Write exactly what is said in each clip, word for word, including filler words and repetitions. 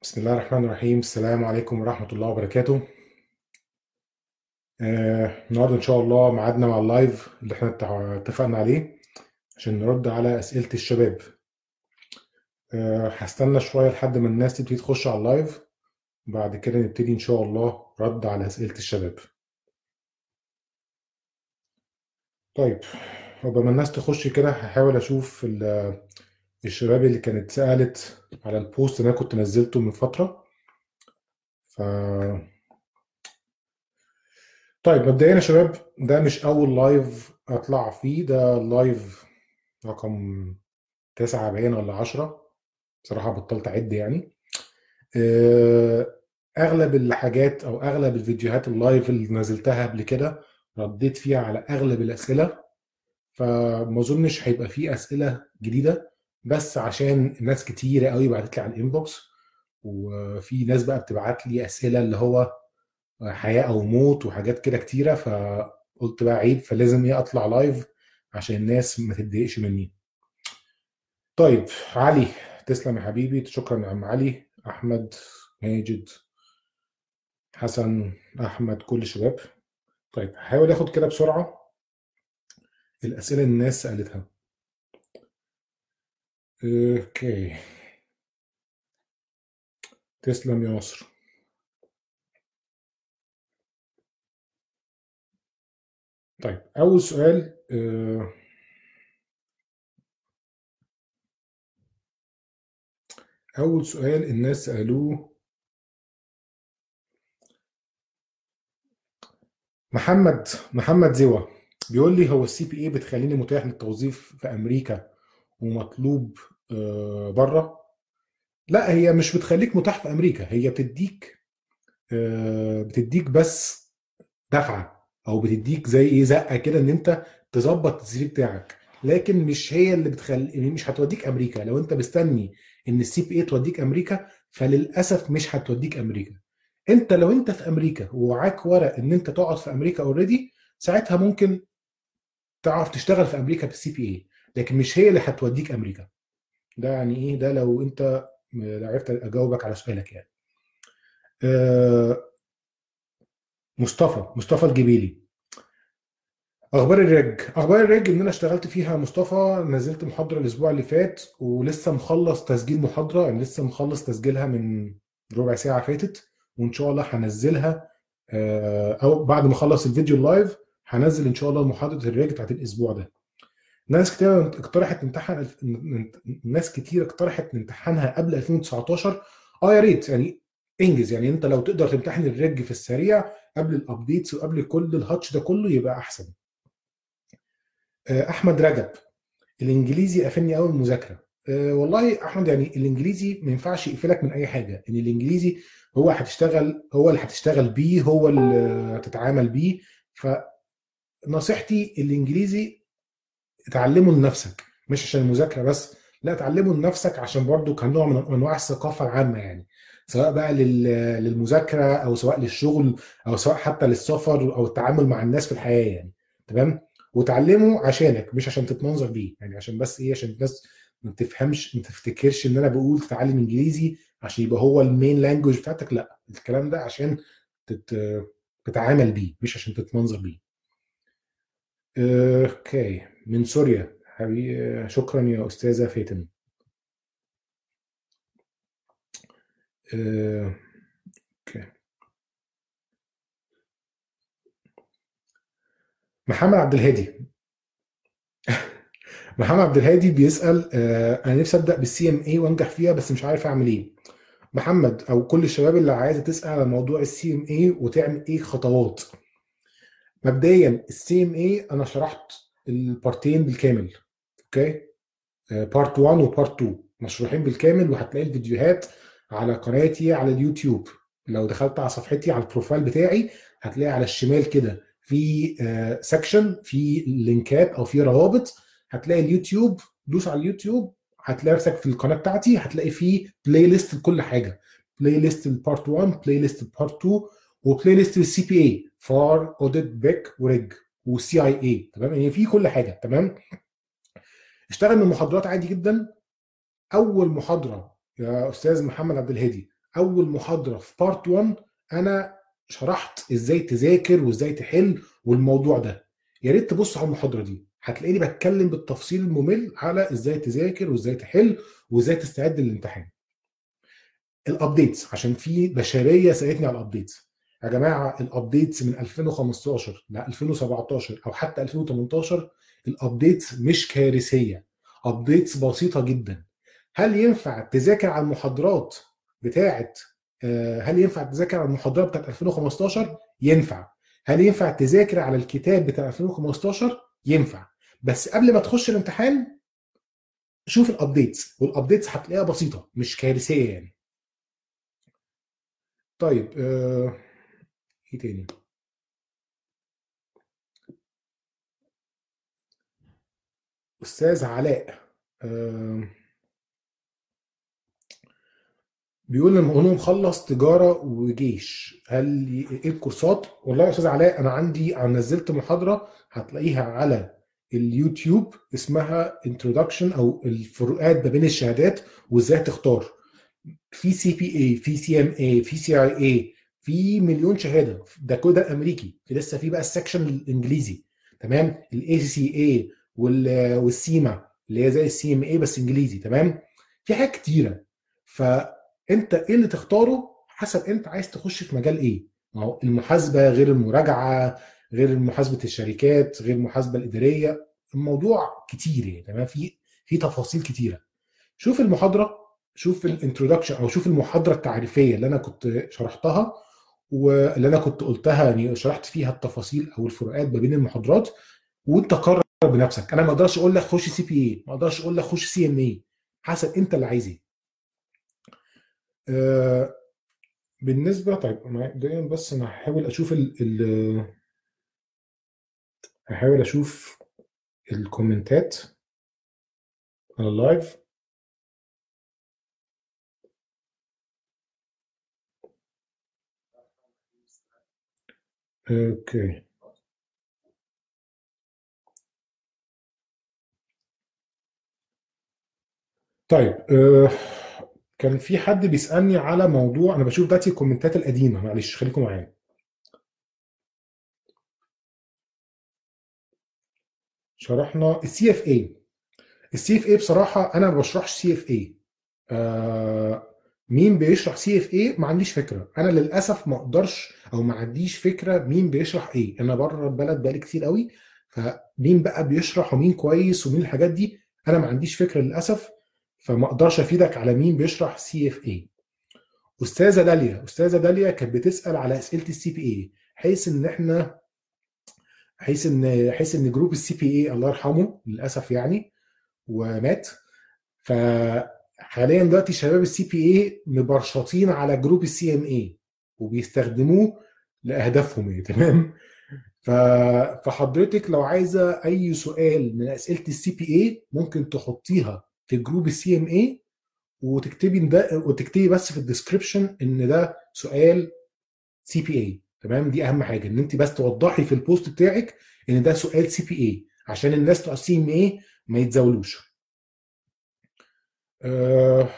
بسم الله الرحمن الرحيم. السلام عليكم ورحمة الله وبركاته. آه، النهاردة إن شاء الله ميعادنا مع اللايف اللي احنا اتع- اتفقنا عليه عشان نرد على أسئلة الشباب. آه، هستنى شوية لحد ما الناس تبتدي تخش على اللايف، وبعد كده نبتدي إن شاء الله رد على أسئلة الشباب. طيب، قبل ما الناس تخش كده هحاول أشوف ال- الشباب اللي كانت سألت على البوست اللي أنا كنت نزلته من فترة. ف طيب مبدئيا يا شباب، ده مش أول لايف أطلع فيه، ده لايف رقم تسعة باين ولا عشرة. بصراحة بطلت أعد يعني. آه، أغلب الحاجات أو أغلب الفيديوهات اللايف اللي نزلتها قبل كده رديت فيها على أغلب الأسئلة، فما أظنش هيبقى فيه أسئلة جديدة، بس عشان ناس كتيرة قوي بعتت لي على الإنبوكس، وفي ناس بقى بتبعت لي أسئلة اللي هو حياة أو موت وحاجات كده كتيرة، فقلت بقى عيب، فلازم إيه أطلع لايف عشان الناس ما تتضايقش مني. طيب، علي، تسلم يا حبيبي، شكرا يا عم علي. احمد، ماجد، حسن، احمد، كل الشباب. طيب هحاول اخد كده بسرعه الاسئله اللي الناس سالتها. اوكي، تسلم يا مصر. طيب اول سؤال، آه، اول سؤال الناس سالوه، محمد محمد زوا بيقول لي هو السي بي اي بتخليني متاح للتوظيف في امريكا ومطلوب آه، بره؟ لا، هي مش بتخليك متاح في امريكا، هي بتديك آه، بتديك بس دفعه، او بتديك زي ايه زقه كده ان انت تظبط السي في بتاعك، لكن مش هي اللي بتخلي، مش هتوديك امريكا. لو انت مستني ان السي بي اي توديك امريكا، فللاسف مش هتوديك امريكا. انت لو انت في امريكا ومعاك ورق ان انت تقعد في امريكا اوريدي، ساعتها ممكن تعرف تشتغل في امريكا بالسي بي اي، لكن مش هي اللي هتوديك امريكا. ده يعني ايه؟ ده لو انت لو عرفت اجاوبك على سؤالك يعني. آه، مصطفى مصطفى الجبيلي، اخبار الرج اخبار الرج ان انا اشتغلت فيها يا مصطفى. نزلت محاضره الاسبوع اللي فات، ولسه مخلص تسجيل محاضره، يعني لسه مخلص تسجيلها من ربع ساعه فاتت، وان شاء الله هنزلها. آه، او بعد ما اخلص الفيديو اللايف هنزل ان شاء الله محاضره الرج بتاعت الاسبوع ده. ناس كتير اقترحت نمتحن الف- ناس كتير اقترحت نمتحنها قبل ألفين وتسعتاشر. اه يا ريت يعني، انجز يعني، انت لو تقدر تمتحن الرج في السريع قبل الابديتس وقبل كل الهاتش ده كله يبقى احسن. آه، احمد رجب، الانجليزي قافلني قوي المذاكره. أه والله احمد، يعني الانجليزي ما ينفعش يقفلك من اي حاجه، ان الانجليزي هو هتشتغل هو اللي هتشتغل بيه، هو اللي هتتعامل بيه. فنصيحتي الانجليزي اتعلمه لنفسك، مش عشان المذاكره بس، لا اتعلمه لنفسك عشان برضو كان نوع من انواع الثقافه العامه يعني، سواء بقى لل- للمذاكره، او سواء للشغل، او سواء حتى للسفر او التعامل مع الناس في الحياه يعني. تمام. وتعلمه عشانك، مش عشان تتمنظر بيه، يعني عشان بس ايه، عشان الناس ما تفهمش، ما تفتكرش ان انا بقول تتعلم انجليزي عشان يبقى هو المين لانجوج بتاعتك. لا، الكلام ده عشان تت... تتعامل بيه، مش عشان تتمنظر بيه. اوكي، من سوريا حبيبي، شكرا يا استاذه فاتن. اوكي، محمد عبد الهادي محمد عبد الهادي بيسال، آه، انا نفسي ابدا بالسي ام اي وانجح فيها بس مش عارف اعمل ايه. محمد، او كل الشباب اللي عايزه تسال على موضوع السي ام اي وتعمل ايه خطوات. مبدئيا السي ام اي انا شرحت البارتين بالكامل. اوكي، بارت واحد وبارت اتنين مشروحين بالكامل، وهتلاقي الفيديوهات على قناتي على اليوتيوب. لو دخلت على صفحتي على البروفايل بتاعي، هتلاقي على الشمال كده في سكشن في لينكات او في روابط، هتلاقي اليوتيوب. دوس على اليوتيوب، هتلاقي نفسك في القناه بتاعتي، هتلاقي فيه بلاي ليست لكل حاجه. بلاي ليست البارت واحد، بلاي ليست البارت اتنين، وبلاي ليست للسي بي اي، فار، اوديت، بيك، وريج، والسي اي اي. تمام، يعني في كل حاجه. تمام. اشتغل من محاضرات عادي جدا. اول محاضره يا استاذ محمد عبد الهادي، اول محاضره في بارت واحد انا شرحت ازاي تذاكر وازاي تحل والموضوع ده. يا ريت تبص على المحاضره دي، هتلاقيني بتكلم بالتفصيل الممل على ازاي تذاكر وازاي تحل وازاي تستعد للامتحان. الابديتس، عشان في بشريه سالتني على الابديتس. يا جماعه الابديتس من ألفين وخمستاشر ل ألفين وسبعتاشر او حتى ألفين وتمنتاشر الابديتس مش كارثيه، ابديتس بسيطه جدا. هل ينفع تذاكر على المحاضرات بتاعه آه، هل ينفع تذاكر على المحاضرات بتاعه ألفين وخمستاشر؟ ينفع. هل ينفع تذاكر على الكتاب بتاع ألفين وخمستاشر؟ ينفع. بس قبل ما تخش الامتحان شوف الابديتس، والابديتس هتلاقيها بسيطه مش كارثيه يعني. طيب آه، ايه تاني؟ استاذ علاء آه، بيقول ان هو مخلص تجاره وجيش، هل ي- ايه الكورسات؟ والله يا استاذ علاء انا عندي، انا نزلت محاضره هتلاقيها على اليوتيوب اسمها انترودكشن او الفروقات ما بين الشهادات وازاي تختار. في سي بي اي، في سي ام اي، في سي اي اي، في مليون شهاده، ده كل ده امريكي، في لسه في بقى السكشن الانجليزي. تمام، الاي سي سي اي والسيما اللي هي زي السي ام اي بس انجليزي. تمام، في حاجات كتيره. فانت ايه اللي تختاره حسب انت عايز تخش في مجال ايه. ما هو المحاسبه غير المراجعه، غير محاسبه الشركات، غير المحاسبه الاداريه. الموضوع كتير يعني. تمام، في في تفاصيل كتيره. شوف المحاضره، شوف الانترودكشن او شوف المحاضره التعريفيه اللي انا كنت شرحتها واللي انا كنت قلتها، يعني شرحت فيها التفاصيل او الفروقات ما بين المحاضرات، وانت قرر بنفسك. انا ما اقدرش اقول لك خش سي بي اي، ما اقدرش اقول لك خش سي ام اي، حسب انت اللي عايز ايه. آه، بالنسبه، طيب أنا دايما بس انا هحاول اشوف ال ال هحاول اشوف الكومنتات على اللايف. اوكي طيب آه، كان في حد بيسألني على موضوع، انا بشوف دلوقتي الكومنتات القديمة، معلش خليكم معايا. شرحنا السي اف اي. السي اف اي بصراحة انا ما بشرحش سي اف اي. مين بيشرح سي اف اي ما عنديش فكرة، انا للاسف ما اقدرش او ما عنديش فكرة مين بيشرح ايه. انا بره البلد بقالي كتير قوي، فمين بقى بيشرح ومين كويس ومين الحاجات دي انا ما عنديش فكرة للاسف. فما اقدرش افيدك على مين بيشرح سي اف اي. استاذه داليا استاذه داليا كانت بتسال على اسئله السي بي اي، حيث ان احنا حيث ان حيث ان جروب السي بي اي الله يرحمه للاسف يعني ومات. فحاليا دلوقتي شباب السي بي اي مبرشطين على جروب السي ام اي وبيستخدموه لاهدافهم يعني. تمام. ف- فحضرتك لو عايزه اي سؤال من اسئله السي بي اي ممكن تحطيها في جروب السي ام اي، وتكتبي ده، وتكتبي بس في الديسكربشن ان ده سؤال سي بي اي. تمام، دي اهم حاجه، ان انت بس توضحي في البوست بتاعك ان ده سؤال سي بي اي عشان الناس بتوع السي ام اي ما يتزاولوش. آه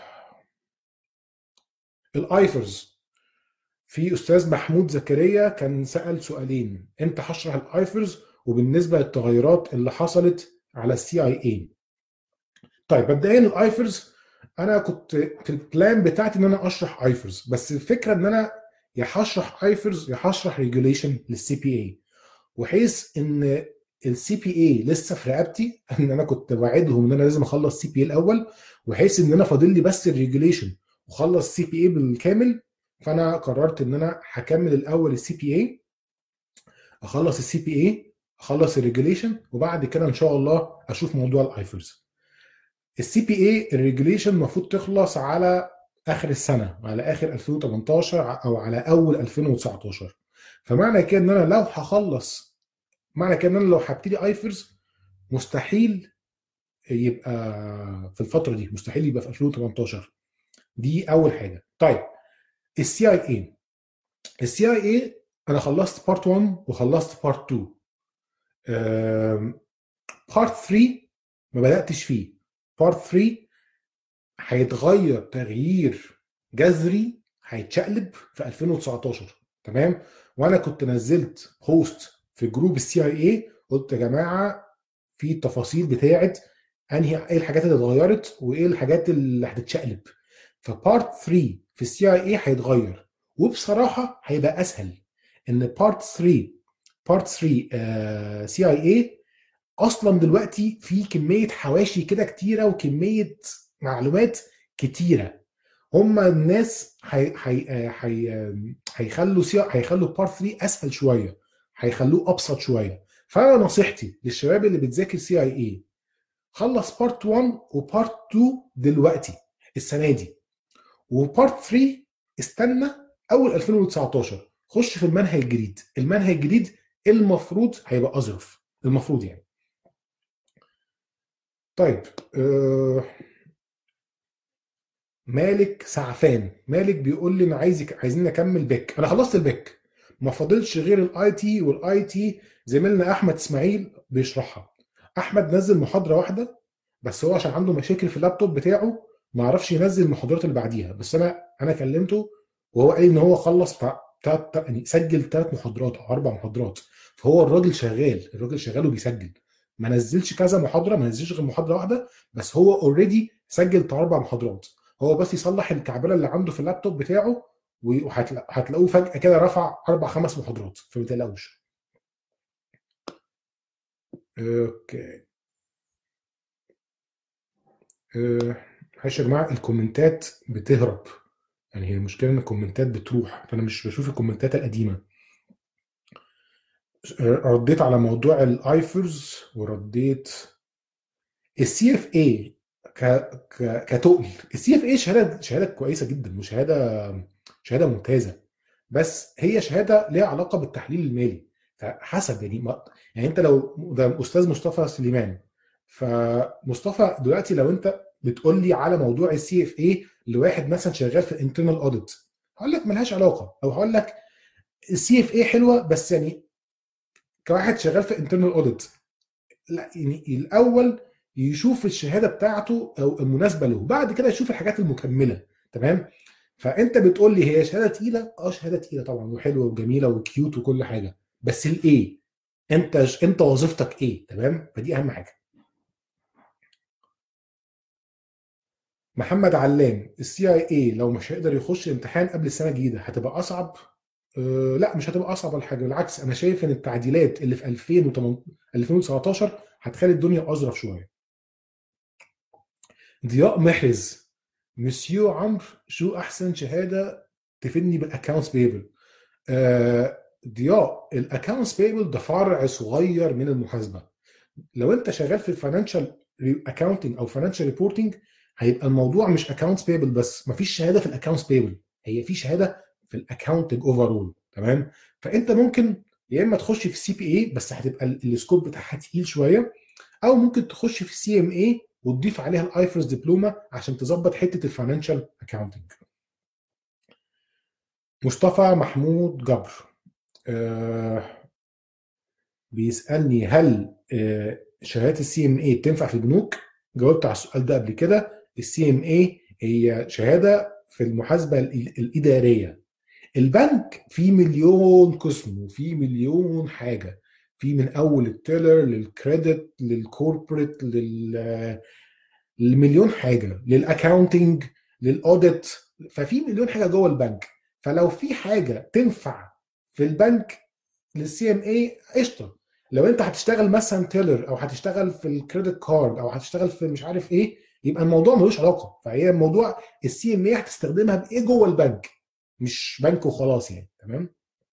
الايفرز، في استاذ محمود زكريا كان سأل سؤالين، امتى هشرح الايفرز وبالنسبه للتغيرات اللي حصلت على السي اي اي. طيب مبدئيا الايفرز، انا كنت في البلان بتاعتي ان انا اشرح ايفرز، بس الفكره ان انا يا هشرح ايفرز يا هشرح ريجوليشن للسي بي اي، وحيث ان السي بي اي لسه في رقبتي ان انا كنت واعدهم ان انا لازم اخلص سي بي اي الاول، وحيث ان انا فاضل لي بس الريجوليشن وخلص سي بي اي بالكامل. فانا قررت ان انا هكمل الاول السي بي اي، اخلص السي بي اي، اخلص الريجوليشن، وبعد كده ان شاء الله اشوف موضوع الايفرز. السي بي اي الريجوليشن المفروض تخلص على اخر السنه، على اخر ألفين وتمنتاشر او على اول ألفين وتسعتاشر. فمعنى كده ان انا لو هخلص معنى كده ان انا لو هبتدي ايفرز مستحيل يبقى في الفتره دي، مستحيل يبقى في ألفين وتمنتاشر. دي اول حاجه. طيب السي اي اي السي اي اي انا خلصت بارت واحد وخلصت بارت اتنين. بارت تلاتة ما بداتش فيه. بارت تلاتة هيتغير تغيير جذري، هيتشقلب في ألفين وتسعتاشر. تمام. وانا كنت نزلت بوست في جروب السي اي اي، قلت يا جماعه في التفاصيل بتاعت انهي ايه الحاجات اللي اتغيرت وايه الحاجات اللي هتتشقلب. فبارت ثلاثة في السي اي اي هيتغير، وبصراحه هيبقى اسهل ان بارت ثلاثة بارت ثلاثة سي اي اي اصلا دلوقتي في كميه حواشي كده كتيره وكميه معلومات كتيره. هم الناس هي هي هي هيخلوا سي هيخلوا بارت ثلاثة اسهل شويه، هيخلوه ابسط شويه. فانا نصيحتي للشباب اللي بتذاكر سي اي اي، خلص بارت واحد وبارت اتنين دلوقتي السنه دي، وبارت ثلاثة استنى اول ألفين وتسعتاشر خش في المنهج الجديد. المنهج الجديد المفروض هيبقى اظرف، المفروض يعني. طيب آه مالك سعفان، مالك بيقول لي انا عايزك عايزين نكمل بيك. انا خلصت البيك، ما فاضلش غير الاي تي، والاي تي زميلنا احمد اسماعيل بيشرحها. احمد نزل محاضره واحده بس، هو عشان عنده مشاكل في اللابتوب بتاعه ما عرفش ينزل المحاضرات اللي بعديها. بس انا انا كلمته وهو قال لي ان هو خلص بتاع بتاع- يعني سجل ثلاث محاضرات او اربع محاضرات. فهو الراجل شغال، الراجل شغال وبيسجل. ما نزلش كذا محاضره، ما نزلش غير محاضره واحده بس، هو اوريدي سجل بتاع اربع محاضرات. هو بس يصلح الكعبله اللي عنده في اللابتوب بتاعه، وهتلاقوه فجاه كده رفع اربع خمس محاضرات، فما تقلقوش. اوكي. أه، معلش يا جماعه الكومنتات بتهرب، يعني هي المشكله ان الكومنتات بتروح، فانا مش بشوف الكومنتات القديمه. أه، رديت على موضوع الايفرز، ورديت السي اف اي ك ك كتقل. السي اف اي شهاده شهاده كويسه جدا، وشهاده شهاده ممتازه، بس هي شهاده ليها علاقه بالتحليل المالي. فحسب يعني ما يعني انت لو ده استاذ مصطفى سليمان، فمصطفى دلوقتي لو انت بتقول لي على موضوع السي اف اي لواحد مثلا شغال في الانترنال اوديت، هقول لك ملهاش علاقه، او هقول لك السي اف اي حلوه بس يعني كواحد شغال في انترنال اوديت. لا يعني الاول يشوف الشهاده بتاعته او المناسبه له، بعد كده يشوف الحاجات المكمله. تمام. فانت بتقول لي هي شهاده تقيله، اه شهاده تقيله طبعا وحلوه وجميله وكيوت وكل حاجه، بس الايه، انت انت وظيفتك ايه؟ تمام، فدي اهم حاجه. محمد علام، السي اي اي لو مش هيقدر يخش امتحان قبل السنه الجديده هتبقى اصعب؟ أه لا مش هتبقى اصعب ولا حاجه، بالعكس انا شايف ان التعديلات اللي في ألفين وتمنتاشر ألفين وتسعتاشر هتخلي الدنيا اظرف شويه. ضياء محرز، مسيو عمرو، شو احسن شهاده تفيدني بالاكونتس بيبل؟ آه ضياء، الاكونتس بيبل ده فرع صغير من المحاسبه. لو انت شغال في الفاينانشال اكاونتنج او فاينانشال ريبورتنج، هيبقى الموضوع مش اكونتس بيبل بس، مفيش شهاده في الاكونتس بيبل، هي في شهاده في الاكاونتنج اوفرول. تمام. فانت ممكن يا اما تخش في السي بي اي بس هتبقى ال- السكوب بتاعها تقيل شويه، او ممكن تخش في السي ام اي وتضيف عليها الايفرس دبلومه عشان تظبط حته الفاينانشال اكاونتنج. مصطفى محمود جبر آه بيسالني هل آه شهادات السي ام اي بتنفع في البنوك؟ جاوبت على السؤال ده قبل كده. السي ام اي هي شهاده في المحاسبه ال- الاداريه. البنك فيه مليون قسم وفيه مليون حاجه، في من اول التيلر للكريدت للكوربريت لل لمليون حاجه، للاكاونتنج، للاوديت. ففي مليون حاجه جوه البنك. فلو في حاجه تنفع في البنك للسي ام اي قشطه. لو انت هتشتغل مثلا تيلر او هتشتغل في الكريدت كارد او هتشتغل في مش عارف ايه، يبقى الموضوع ملوش علاقه. فهي الموضوع السي ام اي هتستخدمها بايه جوه البنك، مش بنك وخلاص يعني. تمام.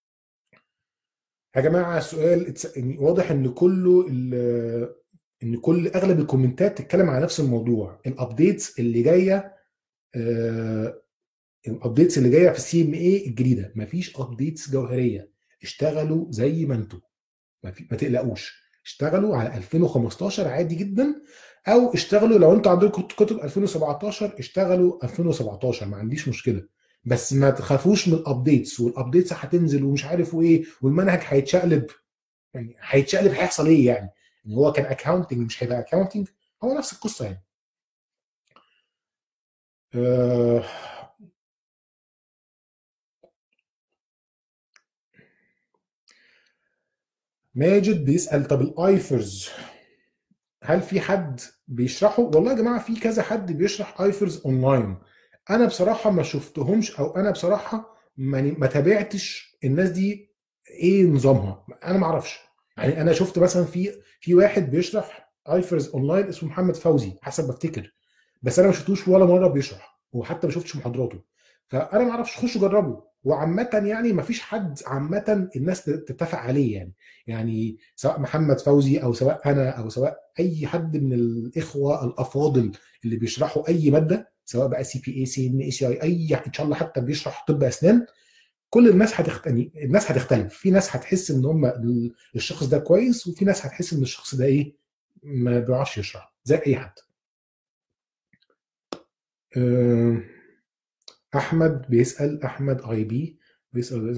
يا جماعه السؤال اتس- يعني واضح ان كله ال- ان كل اغلب الكومنتات تتكلم على نفس الموضوع، الابديتس اللي جايه. آه، الابديتس اللي جايه في السي ام اي الجديده، مفيش ابديتس جوهريه. اشتغلوا زي ما انتم، ما, في ما تقلقوش، اشتغلوا على ألفين وخمستاشر عادي جدا، او اشتغلوا لو انتوا عندكم كتب ألفين وسبعتاشر اشتغلوا ألفين وسبعتاشر، ما عنديش مشكله. بس ما تخافوش من الابديتس، والابديتس هتنزل ومش عارف وايه والمنهج هيتشقلب. يعني هيتشقلب هيحصل ايه يعني؟ ان هو كان اكاونتنج مش هيبقى اكاونتنج، هو نفس القصه يعني. آه ماجد بيسأل طب الايفرز هل في حد بيشرحه؟ والله يا جماعه في كذا حد بيشرح ايفرز اونلاين. انا بصراحه ما شفتهمش، او انا بصراحه ما ما تابعتش الناس دي ايه نظامها، انا ما اعرفش. يعني انا شفت مثلا في في واحد بيشرح ايفرز اونلاين اسمه محمد فوزي حسب ما افتكر، بس انا ما شفتوش ولا مره بيشرح، وحتى ما شفتش محاضراته. فانا ما اعرفش، خشوا جربوا. وعامه يعني ما فيش حد عامه الناس تتفق عليه يعني. يعني سواء محمد فوزي او سواء انا او سواء اي حد من الاخوه الافاضل اللي بيشرحوا اي ماده، سواء بقى سي بي اي، سي ان اي، سي اي، اي ان شاء الله حتى بيشرح طب اسنان، كل الناس هتخت... يعني الناس هتختلف. في ناس هتحس ان هم الشخص ده كويس، وفي ناس هتحس ان الشخص ده ايه، ما بيعرفش يشرح زي اي حد. أه، احمد بيسال، احمد اي بي بيسال،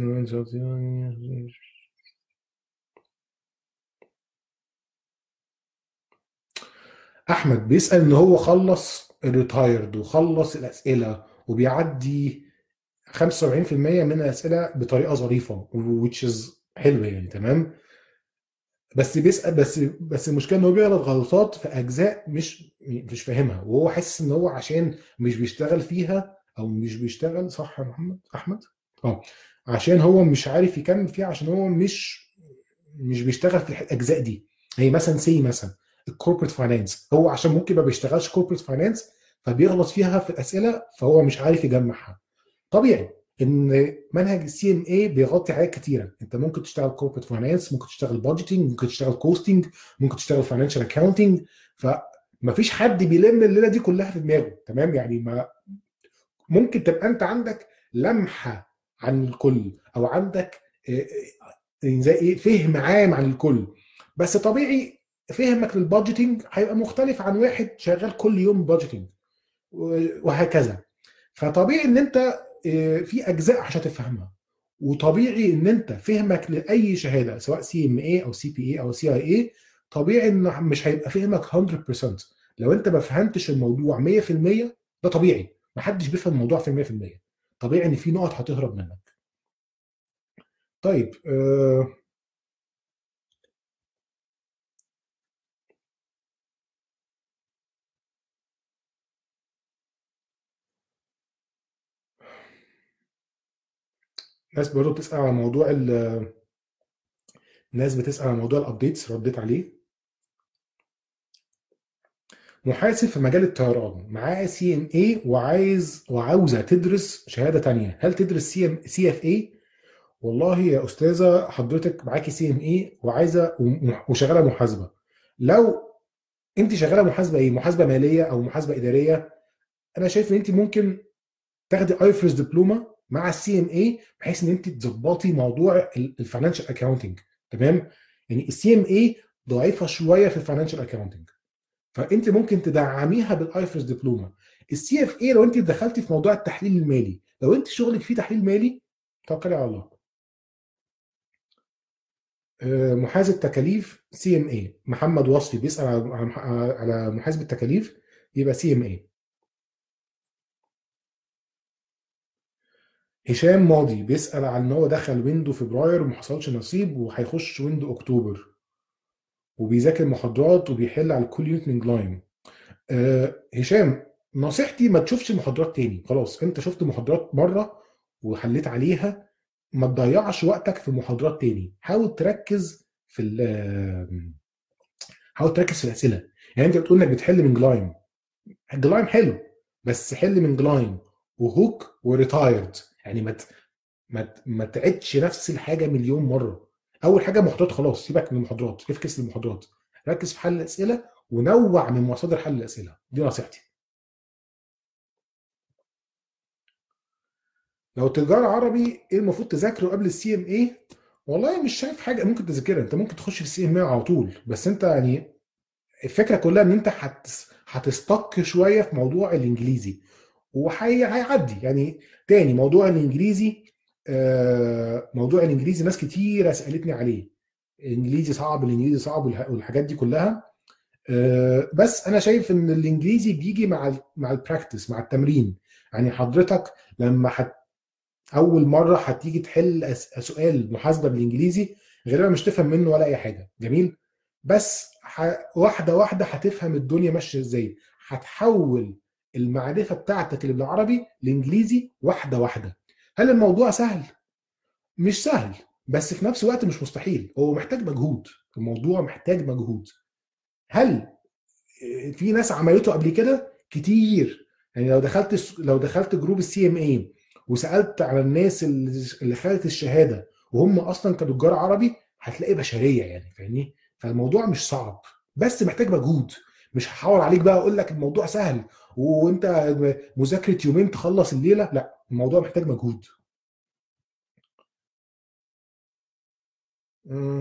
احمد بيسال ان هو خلص الريتايرد وخلص الاسئله وبيعدي خمسة وسبعين في المية من الاسئله بطريقه ظريفه، which is حلو يعني تمام. بس بيسال، بس بس المشكله ان هو بيغلط غلطات في اجزاء مش مش فاهمها، وهو حاسس ان هو عشان مش بيشتغل فيها، او مش بيشتغل صح يا محمد احمد. اه، عشان هو مش عارف يكمل فيها، عشان هو مش مش بيشتغل في الاجزاء دي. هي مثلا سي مثلا الكوربريت فاينانس، هو عشان ممكن ما بيشتغلش كوربريت فاينانس فبيغلط فيها في الاسئله، فهو مش عارف يجمعها. طبيعي ان منهج السي ام اي بيغطي حاجات كتيره. انت ممكن تشتغل كوربريت فاينانس، ممكن تشتغل بادجيتنج، ممكن تشتغل كوستنج، ممكن تشتغل فاينانشال اكاونتنج. فما فيش حد بيلم الليله دي كلها في دماغه تمام يعني. ما ممكن تبقى انت عندك لمحه عن الكل، او عندك آه، آه، زي ايه فهم عام عن الكل، بس طبيعي فهمك للبادجيتنج هيبقى مختلف عن واحد شغال كل يوم بادجيتنج، وهكذا. فطبيعي ان انت آه، في اجزاء مش هتفهمها، وطبيعي ان انت فهمك لاي شهاده سواء سي ام اي او سي بي اي او سي اي اي، طبيعي ان مش هيبقى فهمك مية بالمية. لو انت ما فهمتش الموضوع مية في المية ده طبيعي، ما حدش بيفهم الموضوع في مية في المية. طبيعي ان في نقط هتهرب منك. طيب آه، ناس برضه بتسال على موضوع ال- ناس بتسال على موضوع الابديتس، رديت عليه. محاسب في مجال الطيران معاه سي ام اي، وعايز وعاوزه تدرس شهاده تانية، هل تدرس سي ام سي اف اي؟ والله يا استاذه حضرتك معاكي سي ام اي وعايزه وم- وشغاله محاسبه. لو انت شغاله محاسبه ايه، محاسبه ماليه او محاسبه اداريه، انا شايف ان انت ممكن تاخدي ايفرس دبلومه مع السي ام اي، بحيث ان انت تظبطي موضوع الفاينانشال اكاونتنج تمام. يعني السي ام اي ضعيفه شويه في الفاينانشال اكاونتنج، فانت ممكن تدعميها بالايفرس دبلومه. السي اف اي لو انت دخلتي في موضوع التحليل المالي، لو انت شغلك فيه تحليل مالي، توكلي على الله. آه، محاسب تكاليف سي ام اي، محمد وصفي بيسال على على على محاسب التكاليف، يبقى سي ام اي. هشام ماضي بيسال عن ان هو دخل ويندو فبراير وما حصلش نصيب، وهيخش ويندو اكتوبر، وبيذاكر محاضرات وبيحل على كل يوتنج لاين. أه هشام، نصيحتي ما تشوفش محاضرات تاني، خلاص انت شفت محاضرات مره وحليت عليها، ما تضيعش وقتك في محاضرات تاني. حاول تركز في ال- حاول تركز في الاسئله. يعني انت بتقول انك بتحل من جلايم، جلايم حلو، بس حل من جلايم وهوك وريتايرد. يعني ما ت- ما ت- ما تعيدش نفس الحاجه مليون مره. اول حاجه محاضرات، خلاص سيبك من المحاضرات، افكس للمحاضرات، ركز في حل الاسئله ونوع من مصادر حل الاسئله، دي نصيحتي. لو تجاره عربي ايه المفروض تذاكره قبل السي ام اي؟ والله مش شايف حاجه ممكن تذاكرها، انت ممكن تخش في السي ام اي على طول، بس انت يعني الفكره كلها ان انت هتس... هتستك شويه في موضوع الانجليزي، وهيعدي يعني. تاني موضوع الانجليزي، آه، موضوع الانجليزي ناس كتير سالتني عليه، الانجليزي صعب، الانجليزي صعب والح- والحاجات دي كلها. آه، بس انا شايف ان الانجليزي بيجي مع ال مع البراكتس، مع التمرين. يعني حضرتك لما اول مره هتيجي تحل أس- سؤال محاسبه بالانجليزي، غالبا مش تفهم منه ولا اي حاجه. جميل. بس ح... واحده واحده هتفهم الدنيا ماشيه ازاي، هتحول المعرفه بتاعتك اللي بالعربي لانجليزي واحده واحده. هل الموضوع سهل؟ مش سهل، بس في نفس الوقت مش مستحيل. هو محتاج مجهود، الموضوع محتاج مجهود. هل في ناس عملته قبل كده؟ كتير. يعني لو دخلت لو دخلت جروب السي ام اي وسالت على الناس اللي اللي خدت الشهاده وهم اصلا كانوا تجار عربي، هتلاقي بشريه يعني، فاهمني؟ فالموضوع مش صعب، بس محتاج مجهود. مش هحاول عليك بقى اقول لك الموضوع سهل وانت مذاكره يومين تخلص الليله، لا، الموضوع محتاج مجهود. أه،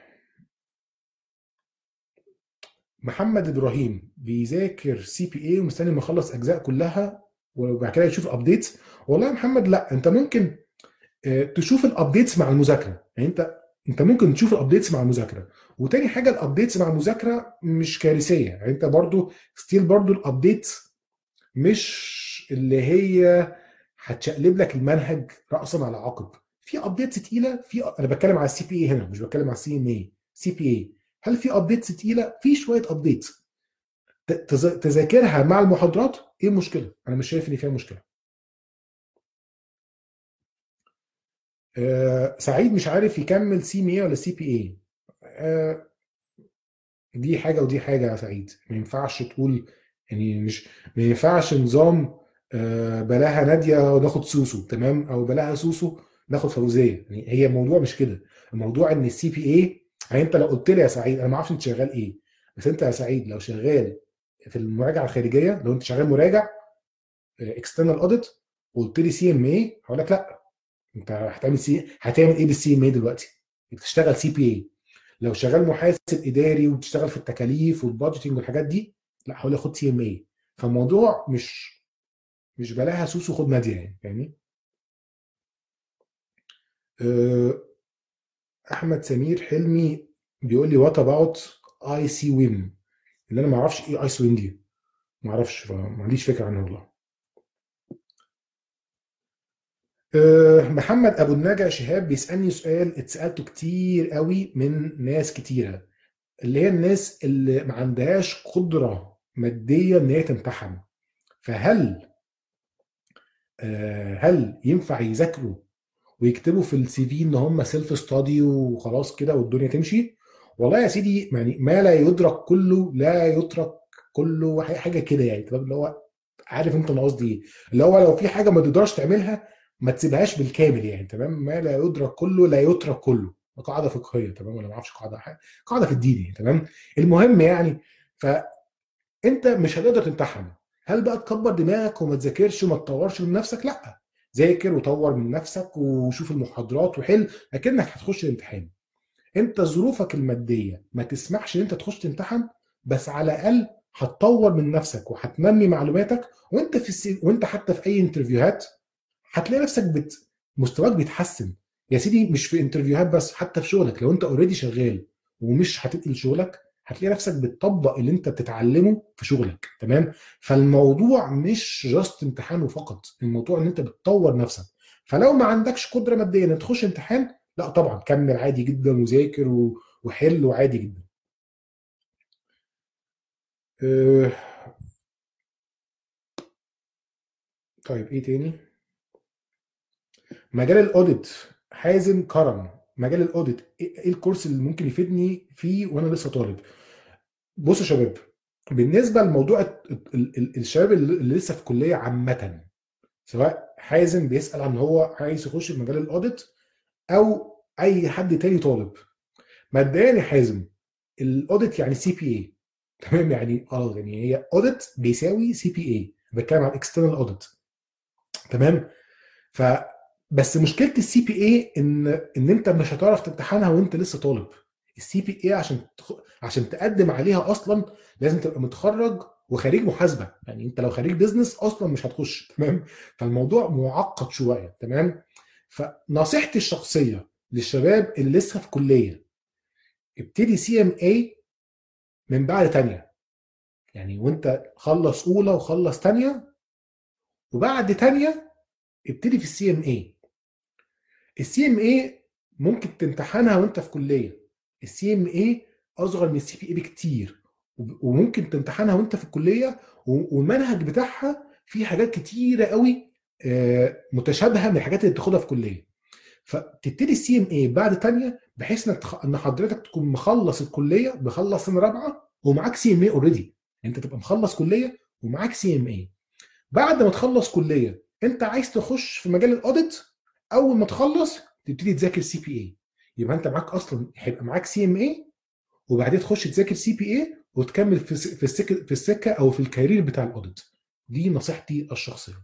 محمد ابراهيم بيذاكر سي بي اي ومستني ما يخلص اجزاء كلها وبعد كده يشوف ابديتس. والله يا محمد، لا، انت ممكن آه، تشوف الابديتس مع المذاكره. يعني انت انت ممكن تشوف الابديتس مع المذاكره. وتاني حاجه، الابديتس مع المذاكره مش كارثيه. يعني انت برضو ستيل برضو الابديتس مش اللي هي هتشقلب لك المنهج راسا على عقب. في ابديتس تقيله، في انا بتكلم على السي بي اي هنا، مش بتكلم على السي ام اي. سي بي اي، هل في ابديتس تقيله؟ في شويه ابديتس تذاكرها مع المحاضرات. ايه المشكله؟ انا مش شايف ان فيها مشكله. آه سعيد مش عارف يكمل سي ام اي ولا سي بي اي. آه دي حاجه ودي حاجه يا سعيد، ما ينفعش تقول. يعني مش ما ينفعش نظام آه بلاها ناديه وناخد سوسو، تمام، او بلاها سوسو ناخد فوزيه. يعني هي الموضوع مش كده. الموضوع ان السي بي اي، يعني انت لو قلت لي يا سعيد، انا ما اعرفش انت شغال ايه، بس انت يا سعيد لو شغال في المراجعه الخارجيه، لو انت شغال مراجع اكسترنال اوديت وقلت لي سي ام اي، هقول لك لا. انت هتعمل سي هتعمل ايه بالسي ام اي دلوقتي؟ بتشتغل سي بي اي. لو شغال محاسب اداري وبتشتغل في التكاليف والبادجيتنج والحاجات دي، لا، حاول خد سي ام اي. فالموضوع مش مش بلاها سوس وخد ناديه يعني، فاهمني؟ أه، احمد سمير حلمي بيقول لي وات اباوت اي سي ويم، اللي انا ما اعرفش ايه اي سي ويم دي. ما اعرفش، ما عنديش فكره عنها والله. أه، محمد ابو النجا شهاب بيسالني سؤال اتسالته كتير قوي من ناس كتيره، اللي هي الناس اللي ما عندهاش قدرة مادية ان هي تمتحن. فهل آه، هل ينفع يذاكروا ويكتبوا في السي في ان هم سيلف ستادي وخلاص كده والدنيا تمشي؟ والله يا سيدي، يعني ما لا يدرك كله لا يترك كله، حاجه كده يعني، تمام؟ اللي هو عارف انت انا قصدي ايه؟ اللي هو لو في حاجه ما تقدرش تعملها ما تسيبهاش بالكامل يعني، تمام؟ ما لا يدرك كله لا يترك كله. قاعده فقهيه، تمام؟ ولا ما اعرفش قاعده حاجة. قاعده في الدين يعني، تمام؟ المهم يعني، فانت مش هتقدر تمتحن. هل بقى تكبر دماغك وما تذاكرش وما تطورش من نفسك؟ لا، ذاكر وطور من نفسك وشوف المحاضرات وحل اكنك هتخش الامتحان. انت ظروفك الماديه ما تسمحش ان انت تخش تمتحن، بس على الاقل هتطور من نفسك وهتنمي معلوماتك. وانت في السي... وانت حتى في اي انترفيوهات هتلاقي نفسك بت... مستواك بيتحسن. يا سيدي مش في انترفيوهات بس، حتى في شغلك لو انت اوريدي شغال ومش هتنقل شغلك، هتلاقي نفسك بتطبق اللي انت بتتعلمه في شغلك، تمام؟ فالموضوع مش جاست امتحان فقط، الموضوع ان انت بتطور نفسك. فلو ما عندكش قدره ماديه انك تخش امتحان، لا طبعا كمل عادي جدا وذاكر و- وحل وعادي جدا. أه، طيب ايه تاني؟ مجال الاوديت، حازم كرم. مجال الاوديت، ايه إيه الكورس اللي ممكن يفيدني فيه وانا لسه طالب؟ بصوا يا شباب، بالنسبه لموضوع ال- ال- ال- الشباب اللي اللي لسه في كليه عامه، سواء حازم بيسال عن هو عايز يخش في مجال الاوديت او اي حد تاني طالب، مبدئيا يا حازم، الاوديت يعني سي بي اي، تمام؟ يعني خلاص، يعني هي اوديت بيساوي سي بي اي، بتكلم عن اكسترنال اوديت، تمام؟ ف بس مشكله السي بي اي ان ان انت مش هتعرف تمتحنها وانت لسه طالب. السي بي اي عشان تخ... عشان تقدم عليها اصلا لازم تبقى متخرج وخريج محاسبه. يعني انت لو خريج بيزنس اصلا مش هتخش، تمام؟ فالموضوع معقد شويه، تمام؟ فنصيحتي الشخصيه للشباب اللي لسه في كليه، ابتدي سي ام اي من بعد تانية. يعني وانت خلص اولى وخلص تانية، وبعد تانية ابتدي في السي ام اي. السي ام اي ممكن تمتحنها وانت في كليه. السي ام اي اصغر من السي بي اي بكتير، وب- وممكن تمتحنها وانت في الكليه، و- والمنهج بتاعها فيه حاجات كتيره قوي آه، متشابهه من الحاجات اللي بتاخدها في كليه. فتبتدي السي ام اي بعد تانية، بحيث انك تخ... ان حضرتك تكون مخلص الكليه، مخلص سنه رابعه ومعاك سي ام اي اوريدي. انت تبقى مخلص كليه ومعاك سي ام اي. بعد ما تخلص كليه انت عايز تخش في مجال الاوديت، اول ما تخلص تبتدي تذاكر سي بي اي. يبقى انت معاك اصلا، هيبقى معاك سي ام اي، وبعدين تخش تذاكر سي بي اي وتكمل في س- في السكه في السكه او في الكارير بتاع الاوديت. دي نصيحتي الشخصيه.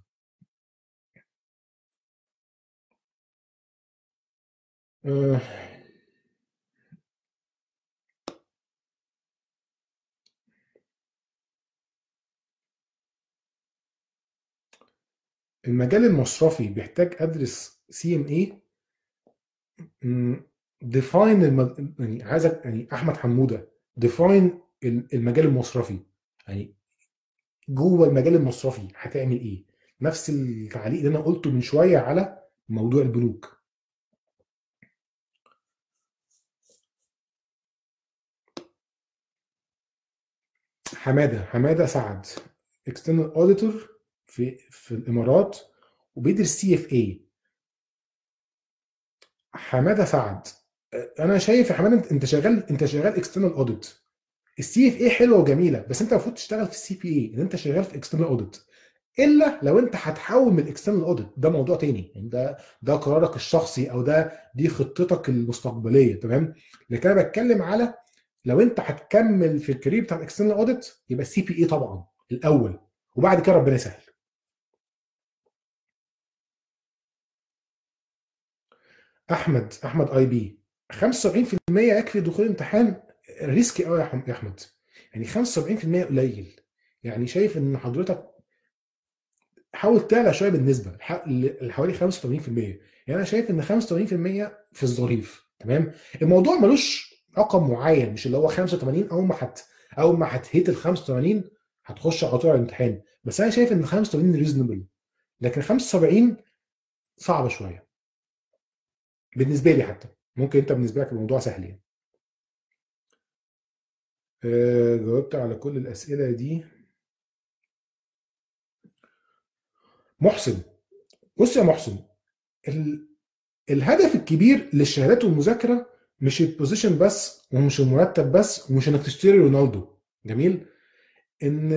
آه، المجال المصرفي بيحتاج ادرس سي ام اي. ديفاين الم... يعني عايزك، يعني احمد حموده، ديفاين المجال المصرفي. يعني جوه المجال المصرفي هتعمل ايه؟ نفس التعليق اللي انا قلته من شويه على موضوع البنوك. حماده حماده سعد، اكسترنال اوديتور في في الامارات، وبيدرس سي اف اي. حماده سعد، انا شايف يا حماده، انت أنت شغال انت شغال اكسترنال اوديت. السي اف اي حلوه وجميله، بس انت المفروض تشتغل في السي بي اي، ان انت شغال في اكسترنال اوديت. الا لو انت هتحول من الاكسترنال اوديت، ده موضوع تاني، يعني ده ده قرارك الشخصي، او ده دي خطتك المستقبليه، تمام. لكن انا بتكلم على لو انت هتكمل في الكارير بتاع الاكسترنال اوديت، يبقى السي بي اي طبعا الاول، وبعد كده ربنا يسهل. احمد احمد اي بي، خمسة وسبعين في المية يكفي دخول امتحان. ريسكي قوي يا أحم- يا احمد، يعني خمسة وسبعين في المية قليل. يعني شايف ان حضرتك حاول تعلى شويه بالنسبه لح- لحوالي خمسة وثمانين في المية. يعني انا شايف ان خمسة وثمانين في المية في الظريف، تمام. الموضوع ملوش رقم معين، مش اللي هو خمسة وثمانين اول ما هت اول ما هتهيت ال خمسة وثمانين هتخش على طول على الامتحان. بس انا شايف ان خمسة وثمانين ريزونبل، لكن خمسة وسبعين صعبه شويه بالنسبه لي. حتى ممكن انت بالنسبه لك الموضوع سهل يعني. آه، جاوبت على كل الاسئله دي. محسن، بص يا محسن، ال- الهدف الكبير للشهادات والمذاكره مش البوزيشن بس، ومش المرتب بس، ومش انك تشتري رونالدو. جميل. ان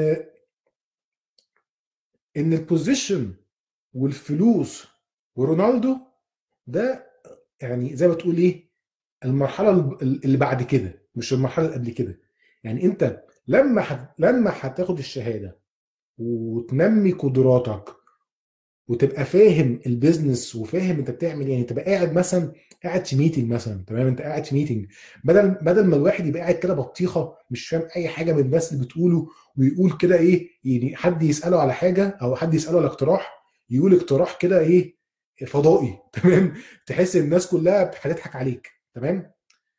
ان البوزيشن والفلوس ورونالدو ده، يعني زي ما تقول ايه، المرحله اللي بعد كده، مش المرحله اللي قبل كده. يعني انت لما حت... لما هتاخد الشهاده وتنمي قدراتك، وتبقى فاهم البيزنس وفاهم انت بتعمل ايه، يعني تبقى قاعد مثلا، قاعد في ميتنج مثلا، تمام، انت قاعد في ميتنج، بدل بدل ما الواحد يبقى قاعد كده بطيخه مش فاهم اي حاجه من الناس اللي بتقوله، ويقول كده ايه، يعني حد يساله على حاجه او حد يساله على اقتراح، يقول اقتراح كده ايه، فضائي تمام، تحس ان الناس كلها هتضحك عليك، تمام.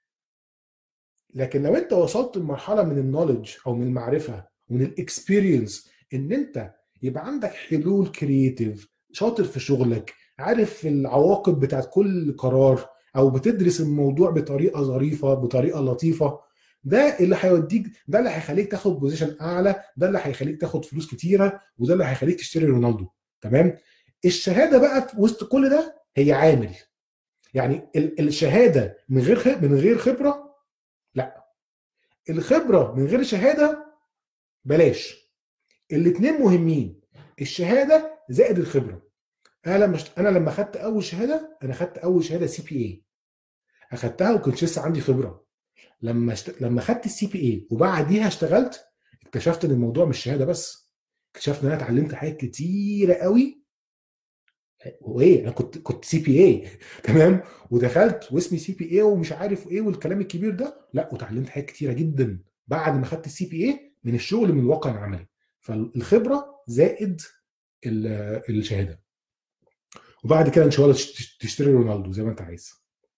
لكن لو انت وصلت لمرحله من النولج او من المعرفه ومن الاكسبيرينس، ان انت يبقى عندك حلول كرييتيف، شاطر في شغلك، عارف العواقب بتاعت كل قرار، او بتدرس الموضوع بطريقه ظريفه، بطريقه لطيفه، ده اللي هيوديك، ده اللي هيخليك تاخد بوزيشن اعلى، ده اللي هيخليك تاخد فلوس كتيره، وده اللي هيخليك تشتري رونالدو، تمام. الشهاده بقى في وسط كل ده هي عامل. يعني ال- الشهاده من غير خ- من غير خبره لا، الخبره من غير شهاده بلاش. الاثنين مهمين، الشهاده زائد الخبره. انا لما انا لما خدت اول شهاده، انا خدت اول شهاده سي بي اي، اخدتها وكنت لسه عندي خبره. لما اشت... لما خدت السي بي اي وبعديها اشتغلت، اكتشفت ان الموضوع مش شهاده بس، اكتشفت ان انا اتعلمت حاجات كتيره قوي. وايه، انا كنت كنت سي بي اي تمام، ودخلت واسمي سي بي اي ومش عارف ايه والكلام الكبير ده، لا، وتعلمت حاجات كتيره جدا بعد ما خدت السي بي اي من الشغل، من الواقع العملي. فالخبره زائد ال- الشهاده، وبعد كده ان شاء الله تشت- تشتري رونالدو زي ما انت عايز.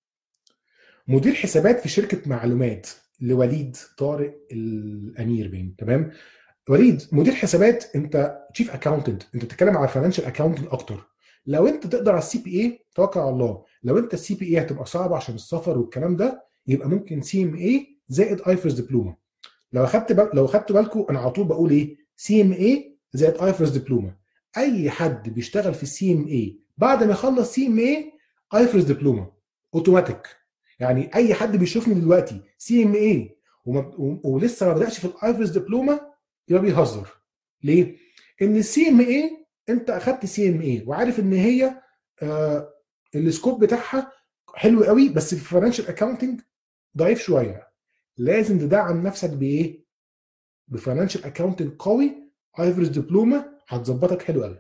مدير حسابات في شركه معلومات، لوليد طارق الامير بين، تمام. وليد، مدير حسابات، انت تشيف اكاونتنت، انت بتتكلم على فاينانشال اكاونتنت اكتر. لو انت تقدر على السي بي اي توكل على الله. لو انت السي بي اي هتبقى صعبه عشان السفر والكلام ده، يبقى ممكن سي ام اي زائد ايفرز دبلومه. لو اخدت بال... لو اخدتوا بالكم انا على طول بقول ايه؟ سي ام اي زائد ايفرز دبلومه. اي حد بيشتغل في السي ام اي بعد ما يخلص سي ام اي ايفرز دبلومه اوتوماتيك. يعني اي حد بيشوفني دلوقتي سي ام اي ولسه ما بداش في الايفرز دبلومه يبقى بيهزر. ليه؟ ان السي ام اي انت اخدت سي ام اي وعارف ان هي آه السكوب بتاعها حلو قوي، بس في الفاينانشال اكاونتنج ضعيف شويه. لازم تدعم نفسك بايه؟ بفاينانشال اكاونتنج قوي. ايفرز دبلومه هتظبطك حلو قوي.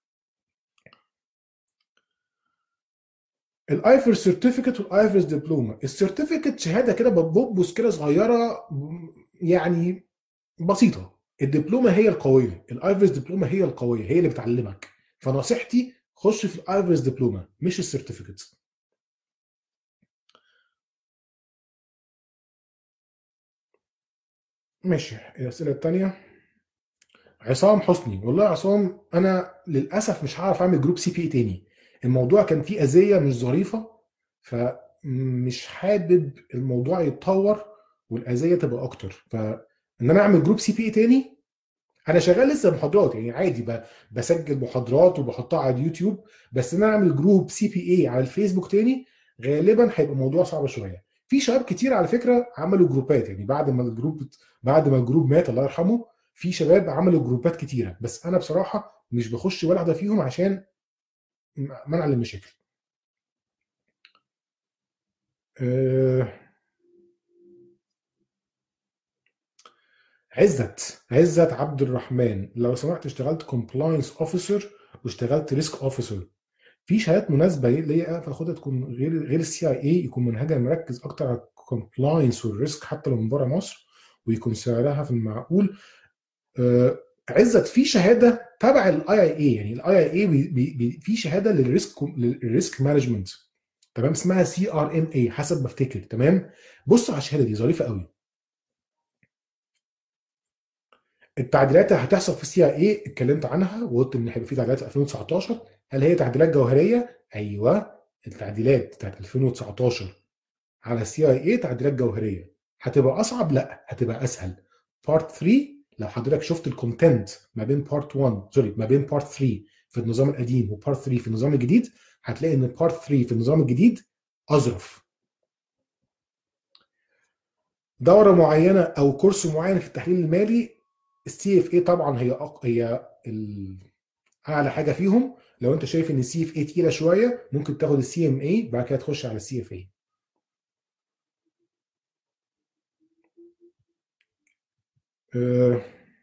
الايفرز سيرتيفيكت والايفرز دبلومه. السيرتيفيكت شهاده كده بتبص كده صغيره يعني بسيطه. الدبلومه هي القويه، الايفرز دبلومه هي القويه، هي اللي بتعلمك. فنصيحتي خش في الايفرز دبلومه مش السيرتيفيكت. ماشي، الاسئله الثانيه. عصام حسني، والله يا عصام انا للاسف مش هعرف اعمل جروب سي بي اي تاني. الموضوع كان فيه اذيه مش ظريفه، فمش حابب الموضوع يتطور والاذيه تبقى اكتر. فان انا اعمل جروب سي بي اي تاني، انا شغال لسه محاضرات يعني عادي، ب- بسجل محاضرات وبحطها على اليوتيوب. بس ان انا اعمل جروب سي بي اي على الفيسبوك تاني غالبا هيبقى موضوع صعب شويه. في شباب كتير على فكره عملوا جروبات، يعني بعد ما الجروب بعد ما الجروب مات الله يرحمه، في شباب عملوا جروبات كتيره. بس انا بصراحه مش بخش ولا واحده فيهم عشان منع المشاكل. أه عزت عزت عبد الرحمن، لو سمحت اشتغلت كومبلاينس اوفيسر واشتغلت ريسك اوفيسر، في شهادات مناسبه ليا فاخدها تكون غير غير السي اي اي، يكون منهجها مركز اكتر على الكومبلاينس والريسك حتى لو من بره مصر، ويكون سعرها في المعقول. آه عزت في شهاده تبع الاي اي اي، يعني الاي اي اي في شهاده للريسك للريسك مانجمنت، تمام، اسمها سي ار ام اي حسب ما افتكر. تمام، بص على الشهاده دي ظريفه قوي. التعديلات اللي هتحصل في السي اي اي اتكلمت عنها وقلت ان هيبقى في تعديلات ألفين وتسعتاشر. هل هي تعديلات جوهريه؟ ايوه، التعديلات بتاعت ألفين وتسعتاشر على السي اي اي تعديلات جوهريه. هتبقى اصعب؟ لا، هتبقى اسهل. بارت ثلاثة، لو حضرتك شفت الكونتنت ما بين بارت واحد سوري ما بين بارت ثلاثة في النظام القديم وبارت ثلاثة في النظام الجديد، هتلاقي ان بارت ثلاثة في النظام الجديد اظرف. دوره معينه او كورس معين في التحليل المالي، السي اف اي طبعا هي أق... هي ال... اعلى حاجه فيهم. لو انت شايف ان السي اف اي تقيله شويه ممكن تاخد السي ام اي بعد كده تخش على السي اف اي. أه...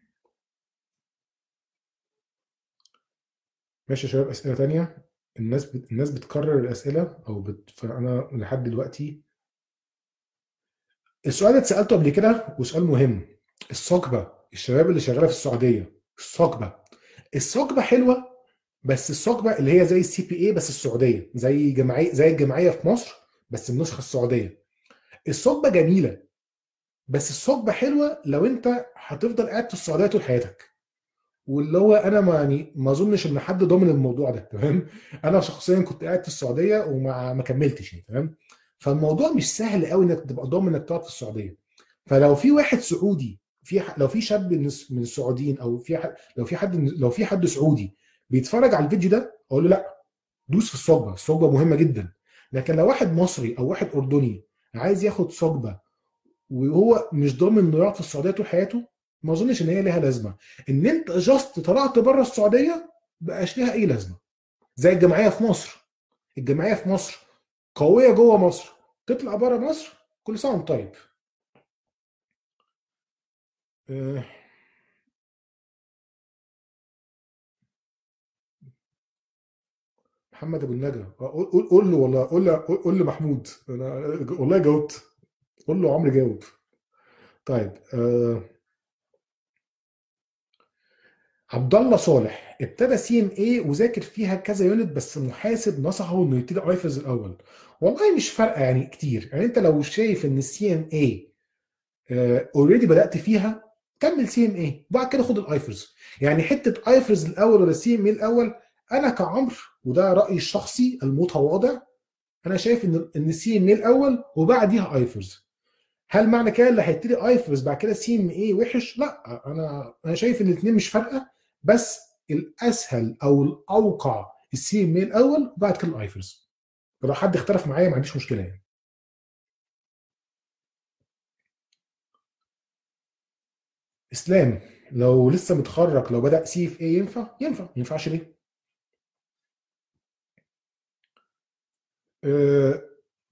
ماشي يا شباب، اسئله تانيه. الناس بت... الناس بتكرر الاسئله او بت... فانا لحد دلوقتي السؤال ده اتسالته قبل كده وسؤال مهم. الثقبه، الشباب اللي شغاله في السعوديه، الثقبه الثقبه حلوه، بس الثقبه اللي هي زي السي بي اي بس السعوديه، زي جمعيه زي الجمعيه في مصر بس النسخه السعوديه. الثقبه جميله، بس الثقبه حلوه لو انت هتفضل قاعد في السعوديه طول حياتك. واللي هو انا ما يعني ما اظنش ان حد ضامن الموضوع ده. تمام، انا شخصيا كنت قاعد في السعوديه وما ما كملتش يعني. تمام، فالموضوع مش سهل قوي انك تبقى ضامن انك تقعد في السعوديه. فلو في واحد سعودي، في ح- لو في شاب من الس- من السعوديين، او في ح- لو في حد لو في حد سعودي بيتفرج على الفيديو ده، اقول له لا، دوس في الصحبه، الصحبه مهمه جدا. لكن لو واحد مصري او واحد اردني عايز ياخد صحبه وهو مش ضامن انه يقعد في السعوديه طول حياته، ما اظنش ان هي ليها لازمه. ان انت جاست طلعت بره السعوديه بقاش ليها اي لازمه. زي الجمعيه في مصر، الجمعيه في مصر قويه جوه مصر، تطلع بره مصر كل سنه وانت طيب. أه، محمد ابو النجا، أه، قول قول قول له والله، قول له قول له محمود انا والله جاوبت. قول له عمرو جاوب. طيب أه عبد الله صالح ابتدى سي ام اي وذاكر فيها كذا يونت، بس محاسب نصحه انه يبتدي ايفرز الاول. والله مش فارقه يعني كتير. يعني انت لو شايف ان السي ام اي اوريدي بدات فيها، كمل سي ام اي وبعد كده خد الايفرز. يعني حته ايفرز الاول ولا سي ام اي الاول، انا كعمر وده رايي الشخصي المتواضع، انا شايف ان ان سي ام اي الاول وبعديها ايفرز. هل معنى كده اللي هيبتدي ايفرز بعد كده سي ام اي وحش؟ لا، انا انا شايف ان الاثنين مش فارقه، بس الاسهل او الاوقع السي ام اي الاول وبعد كده الايفرز. لو حد اختلف معايا ما عنديش مشكله يعني. اسلام، لو لسه متخرج لو بدأ سي اف اي ينفع؟ ينفع، ما ينفعش ليه؟ أه،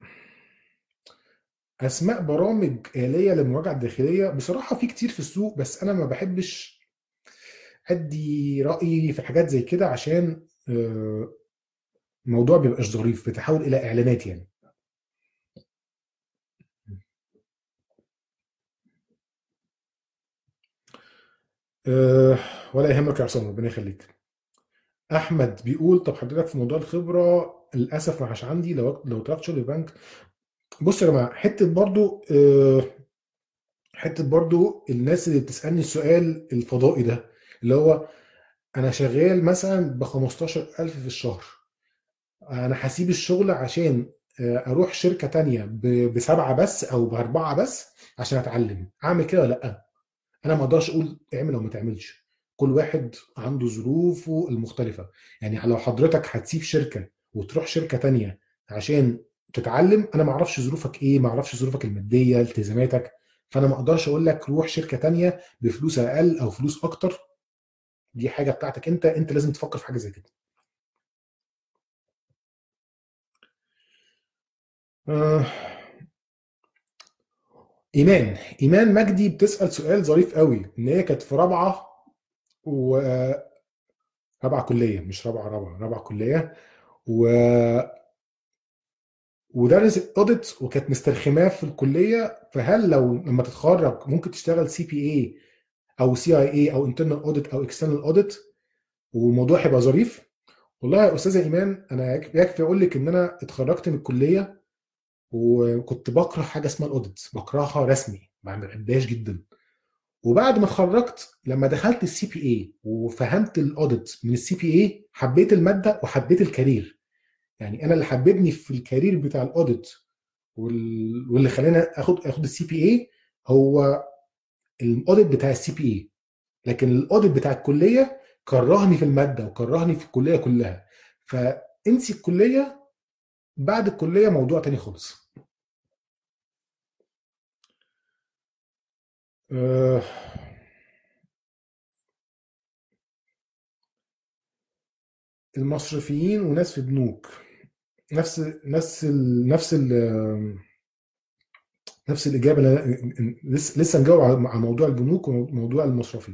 اسماء برامج آلية للمراجعة الداخلية بصراحة في كتير في السوق، بس انا ما بحبش ادي رأيي في حاجات زي كده عشان أه الموضوع بيبقاش ظريف، بتحول الى اعلانات يعني. أه، ولا يهمك يا عصام، ربنا يخليك. احمد بيقول طب حضرتك في موضوع الخبرة للاسف ما عادش عندي، لو لو تركت شغل البنك. بص يا جماعة، حتة برضو أه حته برضو الناس اللي بتسالني السؤال الفضائي ده، اللي هو انا شغال مثلا ب خمستاشر الف في الشهر، انا هسيب الشغل عشان آه، اروح شركه تانية ب- بسبعه بس او باربعه بس عشان اتعلم، اعمل كده ولا لا؟ انا ما اقدرش اقول اعمل او ما تعملش، كل واحد عنده ظروفه المختلفه. يعني لو حضرتك هتسيب شركه وتروح شركه تانية عشان تتعلم، انا ما اعرفش ظروفك ايه، ما اعرفش ظروفك الماديه، التزاماتك، فانا ما اقدرش اقول لك روح شركه تانية بفلوس اقل او فلوس اكتر. دي حاجه بتاعتك انت، انت لازم تفكر في حاجه زي كده. آه، ايمان ايمان مجدي بتسال سؤال ظريف قوي، ان هي كانت في رابعه و رابعه كليه، مش رابعه رابعه رابعه كليه، و ودرست اوديت وكانت مسترخماه في الكليه، فهل لو لما تتخرج ممكن تشتغل سي بي اي او سي اي اي او انترنال اوديت او اكسترنال اوديت والموضوع هيبقى ظريف؟ والله يا استاذه ايمان، انا يك- يكفي اقول لك ان انا اتخرجت من الكليه وكنت بكره حاجه اسمها الاوديت، بكرهها رسمي، ما بحبهاش جدا. وبعد ما اتخرجت لما دخلت السي بي اي وفهمت الاوديت من السي بي اي، حبيت الماده وحبيت الكارير. يعني انا اللي حببني في الكارير بتاع الاوديت وال- واللي خلاني اخد اخد السي بي اي هو الاوديت بتاع السي بي اي. لكن الاوديت بتاع الكليه كرهني في الماده وكرهني في الكليه كلها. فانسي الكليه، بعد الكليه موضوع تاني خالص. أه، المصرفيين وناس في بنوك، نفس نفس ال نفس ال نفس الاجابه اللي أنا لسه لسه مجاوب على على موضوع البنوك وموضوع المصرفي.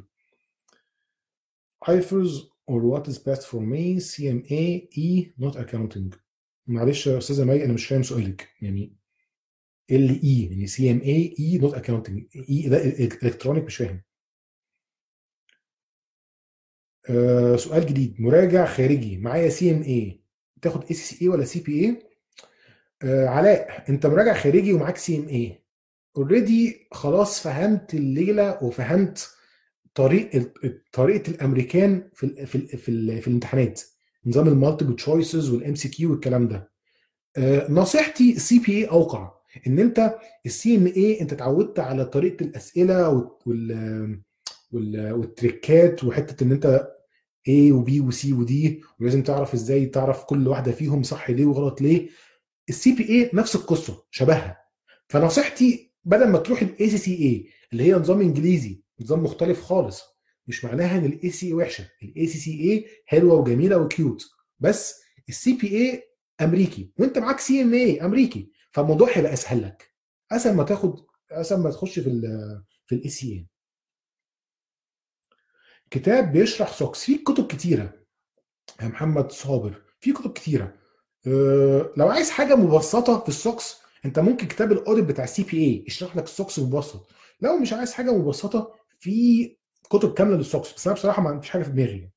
ايفرز or what is best for me سي ام اي E not accounting. معلش يا استاذه مي، انا مش فاهم سؤالك يعني. ال اي يعني سي ام اي اي نوت اكاونتنج، اي ده الكترونيك، مش فاهم. آه، سؤال جديد، مراجع خارجي معايا سي ام اي، تاخد اي سي سي اي ولا سي بي اي؟ آه علاء، انت مراجع خارجي ومعاك سي ام اي، اوريدي خلاص فهمت الليله وفهمت طريق طريقه الامريكان في ال في ال في, ال في الامتحانات، نظام المالتيبل تشويسز والام سي كيو والكلام ده. آه، نصيحتي السي بي اي اوقع، ان انت السي ام اي انت اتعودت على طريقه الاسئله وال وال والتريكات، وحته ان انت A وبي وسي ودي، ولازم تعرف ازاي تعرف كل واحده فيهم صح ليه وغلط ليه. السي بي اي نفس القصه شبهها. فنصيحتي بدل ما تروح الاي سي سي اي اللي هي نظام انجليزي، نظام مختلف خالص، مش معناها ان الاي سي اي وحشه، الاي سي سي اي حلوه وجميله وكيوت، بس السي بي اي امريكي وانت معاك سي ام اي امريكي، فالموضوع هيبقى اسهل لك، اسهل ما تاخد اسهل ما تخش في ال في الاي سي اي. كتاب بيشرح سوكس، في كتب كتيره يا محمد صابر، في كتب كتيره. أه، لو عايز حاجه مبسطه في السوكس، انت ممكن كتاب الاوديت بتاع السي بي اي يشرح لك السوكس مبسط. لو مش عايز حاجه مبسطه، في كتب كامله للسوكس، بس انا بصراحه ما فيش حاجه في دماغي.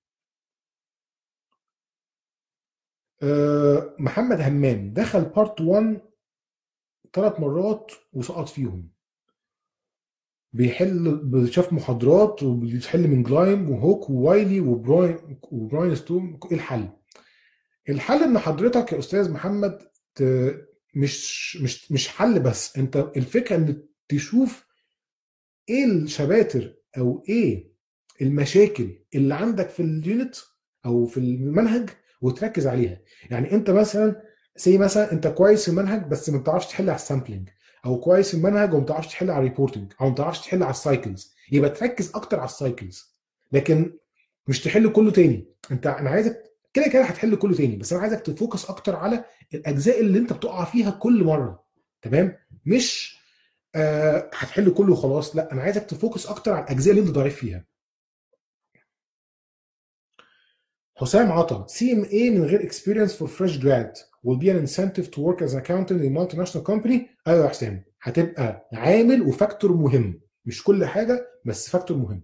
أه، محمد همام دخل بارت واحد ثلاث مرات وسقط فيهم، بيحل شاف محاضرات وبيحل من جلايم وهوك ووايلي وبراين وبراين ستوم، ايه الحل؟ الحل ان حضرتك يا استاذ محمد ت... مش مش مش حل، بس انت الفكره ان تشوف ايه الشباتر او ايه المشاكل اللي عندك في اليونت او في المنهج وتركز عليها. يعني انت مثلا سي مثلا انت كويس في المنهج بس ما بتعرفش تحل على السامبلنج، او كويس في المنهج وما بتعرفش تحل على الريبورتنج، او ما بتعرفش تحل على السايكلز، يبقى تركز اكتر على السايكلز. لكن مش تحل كله تاني. انت انا عايزك كده كده هتحل كله تاني، بس انا عايزك تفوكس اكتر على الاجزاء اللي انت بتقع فيها كل مره. تمام؟ مش آه هتحل كله وخلاص، لا انا عايزك تفوكس اكتر على الاجزاء اللي انت ضعيف فيها. حسام عطا: سي ام اي من غير experience for fresh grad will be an incentive to work as an accountant in a multinational company. ايوه يا حسام، هتبقى عامل وفاكتور مهم، مش كل حاجه بس فاكتور مهم.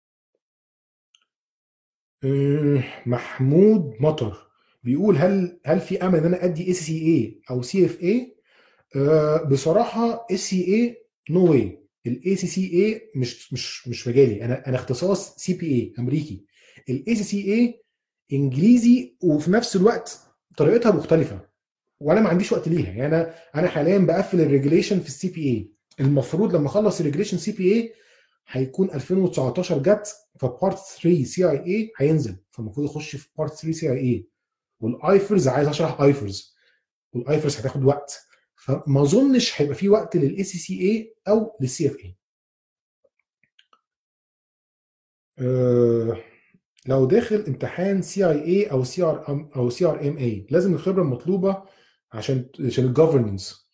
آه، محمود مطر بيقول: هل هل في امل ان انا ادي اي سي اي او سي اف اي؟ بصراحه اس سي اي نو واي. الاي سي سي اي مش مش مش مجالي، انا انا اختصاص سي بي اي امريكي. الاي سي سي اي انجليزي وفي نفس الوقت طريقتها مختلفه، وانا ما عنديش وقت ليها. يعني انا انا حاليا بقفل الريجوليشن في السي بي اي. المفروض لما اخلص الريجوليشن سي بي اي هيكون ألفين وتسعتاشر جت، فبارت تلاتة سي اي اي هينزل، فالمفروض اخش في بارت تلاتة سي اي اي. والايفرز عايز اشرح ايفرز، والايفرز هتاخد وقت، فما اظنش هيبقى في وقت للاي سي سي اي او للسي اف اي. أه لو داخل امتحان سي اي اي او سي ار او سي ار ام اي لازم الخبره المطلوبه عشان عشان الجفرنس.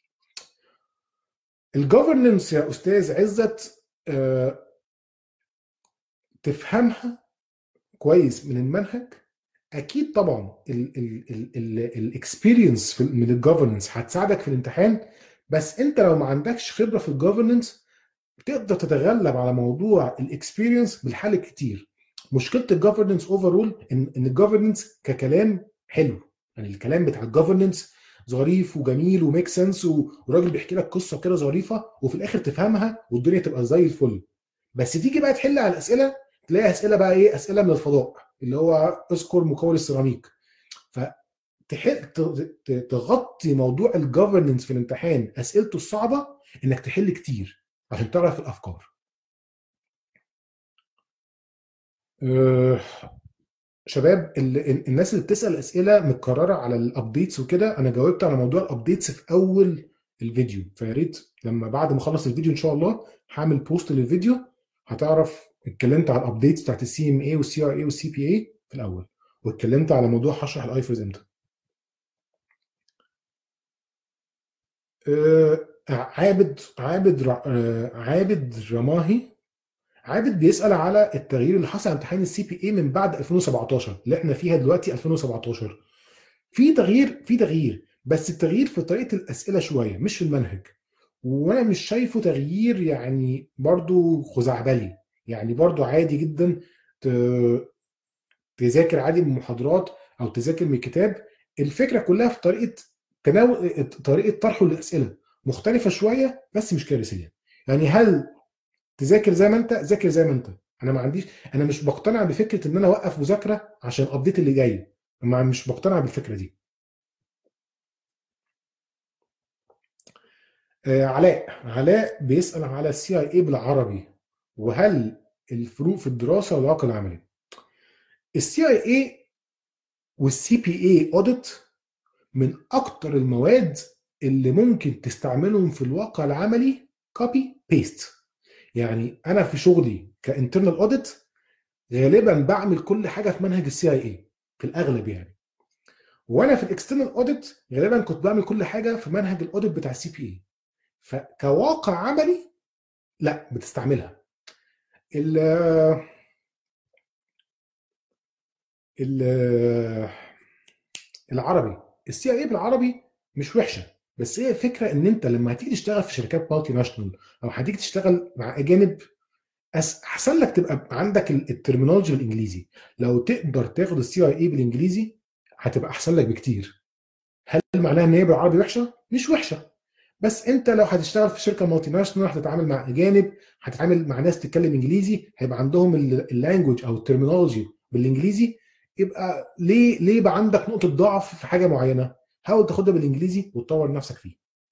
الجفرنس يا استاذ عزت، أه تفهمها كويس من المنهج. اكيد طبعا الاكسبيرينس من الجفرنس هتساعدك في الامتحان، بس انت لو ما عندكش خبره في الجفرنس بتقدر تتغلب على موضوع الاكسبيرينس بالحل كتير. مشكله الجفرنس اوفرول ان ان الجفرنس ككلام حلو، يعني الكلام بتاع الجفرنس ظريف وجميل وميك سنس، وراجل بيحكي لك قصه كده ظريفه وفي الاخر تفهمها والدنيا تبقى زي الفل. بس تيجي بقى تحل على الاسئله تلاقي اسئله بقى ايه، اسئله من الفضاء اللي هو اذكر مكون السيراميك. فتحل تغطي موضوع الجفرنس في الامتحان اسئلته الصعبه انك تحل كتير عشان تعرف الافكار. أه شباب، ال- الناس اللي بتسال اسئله متكرره على الابديتس وكده، انا جاوبت على موضوع الابديتس في اول الفيديو، فيا ريت لما بعد ما اخلص الفيديو ان شاء الله هعمل بوست للفيديو هتعرف اتكلمت على الابديتس بتاعت السي ام اي والسي ار اي والسي بي اي في الاول، واتكلمت على موضوع هشرح الايفرز امتى. أه عابد عابد ر- أه عابد رماهي عابد بيسأل على التغيير اللي حصل على امتحان السي بي اي من بعد ألفين وسبعتاشر اللي احنا فيها دلوقتي ألفين وسبعتاشر. في تغيير في تغيير بس التغيير في طريقة الأسئلة شوية مش في المنهج، وانا مش شايفه تغيير يعني برضو خزعبلي. يعني برضو عادي جدا ت- تذاكر عادي من محاضرات او تذاكر من كتاب. الفكرة كلها في طريقة تناول طريقة طرحه للأسئلة مختلفة شوية بس مش كارثية. يعني هل تذاكر زي ما انت ذاكر زي ما انت؟ انا ما عنديش، انا مش بقتنع بفكره ان انا اوقف مذاكره عشان الابديت اللي جاي، ما مش بقتنع بالفكره دي. آه علاء علاء بيسال على السي اي اي بالعربي، وهل الفروق في الدراسه والواقع العملي. السي اي اي والسي بي اي اوديت من اكتر المواد اللي ممكن تستعملهم في الواقع العملي كوبي بيست. يعني انا في شغلي كانترنال اوديت غالبا بعمل كل حاجه في منهج السي اي اي في الاغلب يعني، وانا في الاكسترنال اوديت غالبا كنت بعمل كل حاجه في منهج الاوديت بتاع السي بي اي. فكواقع عملي لا بتستعملها. ال ال العربي السي اي بالعربي مش وحشه، بس هي الفكره ان انت لما هتيجي تشتغل في شركات مالتي ناشونال او هتيجي تشتغل مع اجانب أس- احسن لك تبقى عندك ال- الترمينولوجي بالانجليزي. لو تقدر تاخد السي اي اي بالانجليزي هتبقى احسن لك بكتير. هل معناها ان هي بالعربي وحشه؟ مش وحشه، بس انت لو هتشتغل في شركه مالتي ناشونال هتتعامل مع اجانب، هتتعامل مع ناس تتكلم انجليزي، هيبقى عندهم اللانجوج او الترمينولوجي بالانجليزي. يبقى ليه ليه يبقى عندك نقطه ضعف في حاجه معينه؟ حاول تاخدها بالانجليزي وتطور نفسك فيه.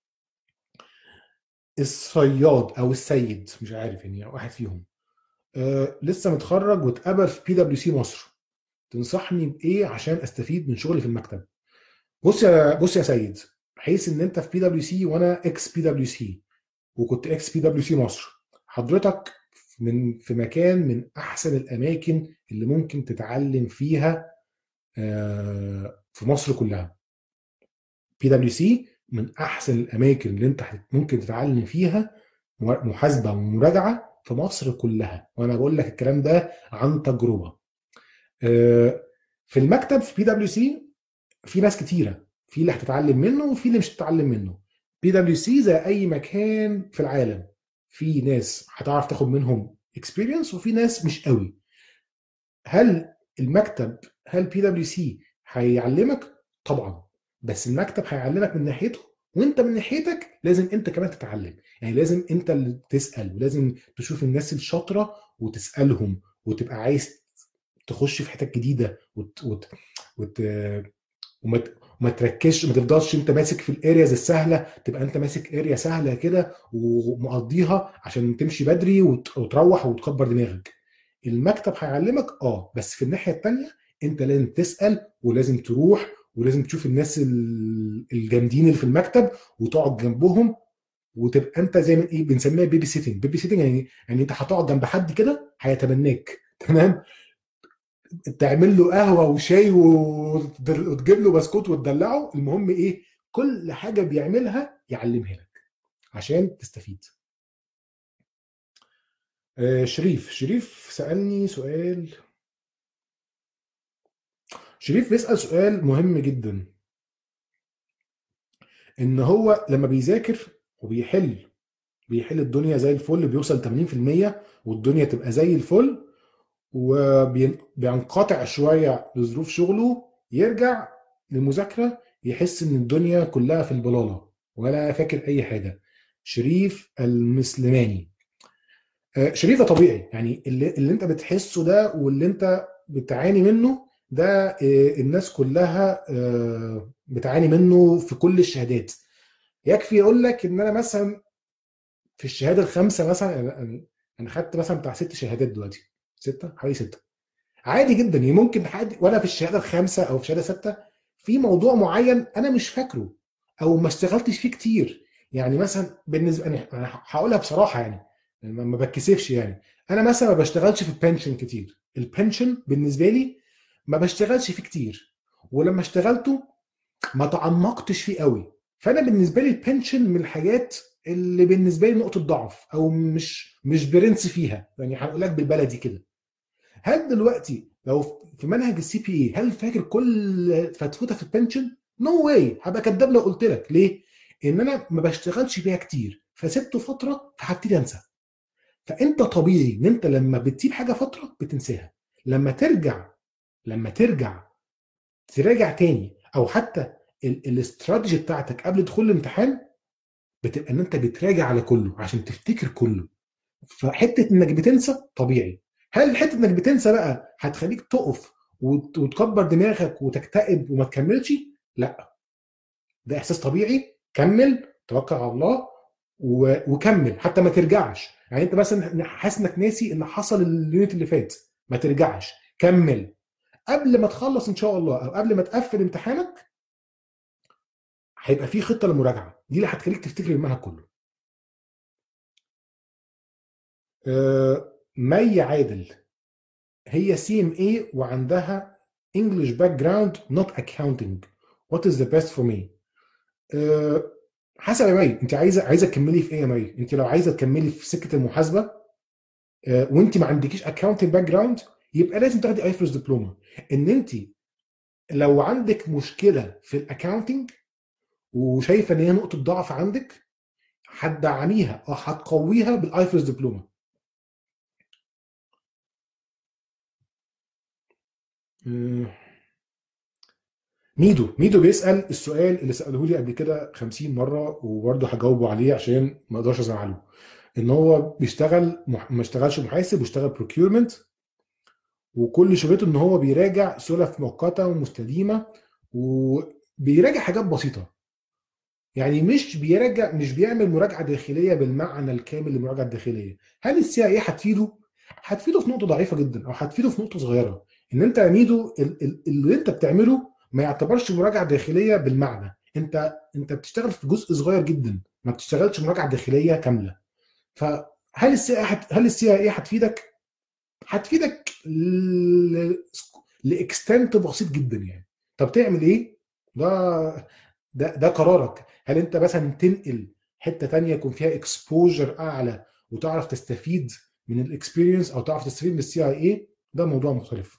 الصياد او السيد مش عارف يعني واحد فيهم، آه لسه متخرج واتقبل في بي دبليو سي مصر، تنصحني بايه عشان استفيد من شغلي في المكتب؟ بص يا بص يا سيد، بحيث ان انت في بي دبليو سي وانا اكس بي دبليو سي، وكنت اكس بي دبليو سي مصر، حضرتك من في مكان من احسن الاماكن اللي ممكن تتعلم فيها آه، في مصر كلها. بي دبليو سي من احسن الاماكن اللي انت ممكن تتعلم فيها محاسبه ومراجعه في مصر كلها، وانا بقول لك الكلام ده عن تجربه. آه، في المكتب في بي دبليو سي في ناس كتيره، في اللي هتتعلم منه وفي اللي مش هتتعلم منه. بي دبليو سي زي اي مكان في العالم، في ناس هتعرف تاخد منهم اكسبيرينس وفي ناس مش قوي. هل المكتب هل بي دبليو سي هيعلمك؟ طبعا، بس المكتب هيعلمك من ناحيته، وانت من ناحيتك لازم انت كمان تتعلم. يعني لازم انت اللي تسال، ولازم تشوف الناس الشاطره وتسالهم، وتبقى عايز تخش في حتت جديده وت... وت... وت... وما ت- وما تركزش، ما تفضلش انت ماسك في الارياز السهله، تبقى انت ماسك اريا سهله كده ومقضيها عشان تمشي بدري وت- وتروح وتكبر دماغك. المكتب هيعلمك اه، بس في الناحيه التانيه انت لازم تسال ولازم تروح ولازم تشوف الناس ال- الجامدين اللي في المكتب وتقعد جنبهم، وتبقى انت زي ما ايه بنسميها بيبي سيتنج. بيبي سيتنج يعني يعني انت هتقعد جنب حد كده هيتبناك تمام، تعمل له قهوه وشاي وت- وتجيب له بسكوت وتدلعه، المهم ايه، كل حاجه بيعملها يعلمها لك عشان تستفيد. آه شريف شريف سألني سؤال. شريف بيسأل سؤال مهم جدا، ان هو لما بيذاكر وبيحل بيحل الدنيا زي الفل، بيوصل ثمانين في المية والدنيا تبقى زي الفل، وبينقطع شوية لظروف شغله، يرجع للمذاكرة يحس إن الدنيا كلها في البلالة ولا فاكر أي حاجة. شريف المسلماني. آه، شريف ده طبيعي، يعني اللي, اللي أنت بتحسه ده واللي أنت بتعاني منه ده، آه، الناس كلها آه، بتعاني منه في كل الشهادات. يكفي أقول لك إن أنا مثلا في الشهادة الخامسة مثلا، أنا أنا- أنا خدت مثلا بتاع ست شهادات دلوقتي، ستة حوالي ستة. عادي جدا، يعني ممكن حد وانا في الشهاده الخامسه او في الشهاده سته في موضوع معين انا مش فاكره او ما اشتغلتش فيه كتير. يعني مثلا بالنسبه انا أنا هقولها بصراحه، يعني ما ما بتكسفش، يعني انا مثلا ما بشتغلش في البنشن كتير. البنشن بالنسبه لي ما بشتغلش فيه كتير، ولما اشتغلته ما تعمقتش فيه قوي. فانا بالنسبه لي البنشن من الحاجات اللي بالنسبه لي نقطه ضعف، او مش مش برنس فيها، يعني هقول لك بالبلدي كده. هل دلوقتي لو في منهج السي بي اي هل فاكر كل فتفوته في البنشن؟ نو no واي، هبقى كداب لو قلت لك ليه؟ ان انا ما بشتغلش بيها كتير، فسبته فتره فهبتدي انسى. فانت طبيعي ان انت لما بتسيب حاجه فتره بتنساها، لما ترجع لما ترجع تراجع تاني، او حتى ال- الاستراتيجي بتاعتك قبل دخول الامتحان بتبقى ان انت بتراجع على كله عشان تفتكر كله. فحته انك بتنسى طبيعي. هل حته انك بتنسى بقى هتخليك تقف وت- وتكبر دماغك وتكتئب وما تكملش؟ لا، ده احساس طبيعي. كمل، توكل على الله و- وكمل حتى ما ترجعش. يعني انت مثلا حاسس انك ناسي ان حصل اليونت اللي فات، ما ترجعش، كمل. قبل ما تخلص ان شاء الله او قبل ما تقفل امتحانك هيبقى في خطه للمراجعه دي اللي هتخليك تفتكر المنهج كله. آه، مي عادل، هي سي ام اي وعندها انجلش باك جراوند نوت اكاونتنج، وات از ذا بيست فور مي؟ حسب يا مي، انت عايزه عايزه تكملي في ايه يا مي؟ انت لو عايزه تكملي في سكه المحاسبه آه، وانت ما عندكيش اكاونتنج باك جراوند، يبقى لازم تاخدي ايفرس دبلومه. ان انت لو عندك مشكله في الاكاونتنج وشايفه ان هي نقطه ضعف عندك، هتدعميها او هتقويها بالايفرس دبلومه. آه، ميدو ميدو بيسأل السؤال اللي سأله لي قبل كده خمسين مرة وبرضه هجاوبه عليه عشان ما اقدرش ازعله. ان هو بيشتغل مح... ما اشتغلش محاسب واشتغل بروكيورمنت، وكل شغلته ان هو بيراجع سلف مؤقته ومستديمه، وبيراجع حاجات بسيطه. يعني مش بيراجع مش بيعمل مراجعه داخليه بالمعنى الكامل للمراجعه الداخليه. هل السي اي هتفيده؟ هتفيده في نقطه ضعيفه جدا، او هتفيده في نقطه صغيره، ان انت يا ميدو ال- ال- اللي انت بتعمله ما يعتبرش مراجعه داخليه بالمعنى. انت انت بتشتغل في جزء صغير جدا، ما بتشتغلش مراجعه داخليه كامله. فهل السي اي هل السي اي هتفيدك؟ هتفيدك ل... لاكستنت بسيط جدا يعني. طب تعمل ايه؟ ده ده ده قرارك. هل انت مثلا تنقل حته تانية يكون فيها اكسبوجر اعلى وتعرف تستفيد من الاكسبيرينس، او تعرف تستفيد من السي اي اي؟ ده موضوع مختلف.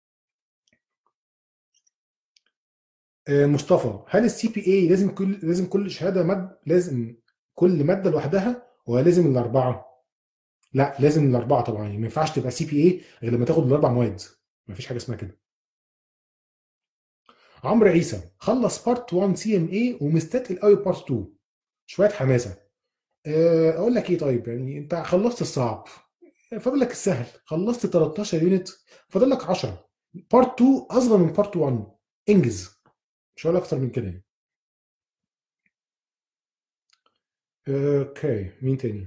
آه، مصطفى، هل السي بي اي لازم كل لازم كل شهاده مد لازم كل ماده لوحدها، ولا لازم الاربعه؟ لا، لازم الاربعه طبعا. يعني ما ينفعش تبقى سي بي اي غير لما تاخد الاربع مواد. ما فيش حاجه اسمها كده. عمرو عيسى خلص بارت واحد سي ام اي ومستثقل قوي بارت اتنين. شويه حماسه. آه، اقول لك ايه؟ طيب يعني انت خلصت الصعب، فاضل لك السهل. خلصت تلتاشر يونت، فاضل لك عشرة. بارت اتنين اصغر من بارت واحد. انجز. مش هقول اكتر من كده يعني. آه، اوكي، مين تاني؟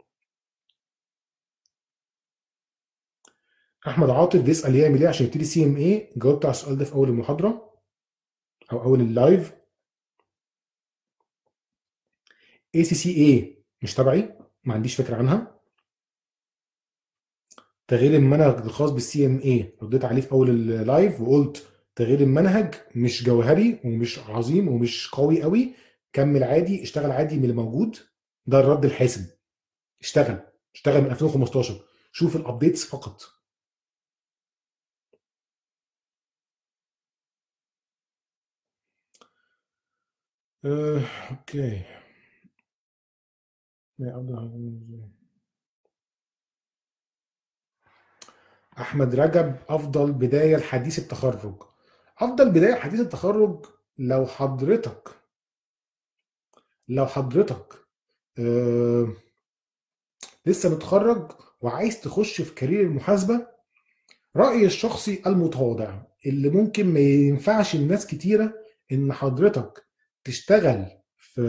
احمد عاطف بيسال يعمل ايه عشان يبتدي سي ام اي. جاوبت على السؤال ده في اول المحاضره او اول اللايف. اي سي سي اي مش تبعي، ما عنديش فكره عنها. تغيير المنهج الخاص بالسي ام اي رديت عليه في اول اللايف وقلت تغيير المنهج مش جوهري ومش عظيم ومش قوي قوي. كمل عادي، اشتغل عادي من اللي موجود. ده الرد الحاسم. اشتغل اشتغل من ألفين وخمستاشر. شوف الابديتس فقط. أه، اوكي. احمد رجب، افضل بدايه لحديث التخرج. افضل بدايه لحديث التخرج لو حضرتك لو حضرتك أه لسه متخرج وعايز تخش في كارير المحاسبه. رأيي الشخصي المتواضع اللي ممكن ما ينفعش الناس كتيرة، إن حضرتك تشتغل في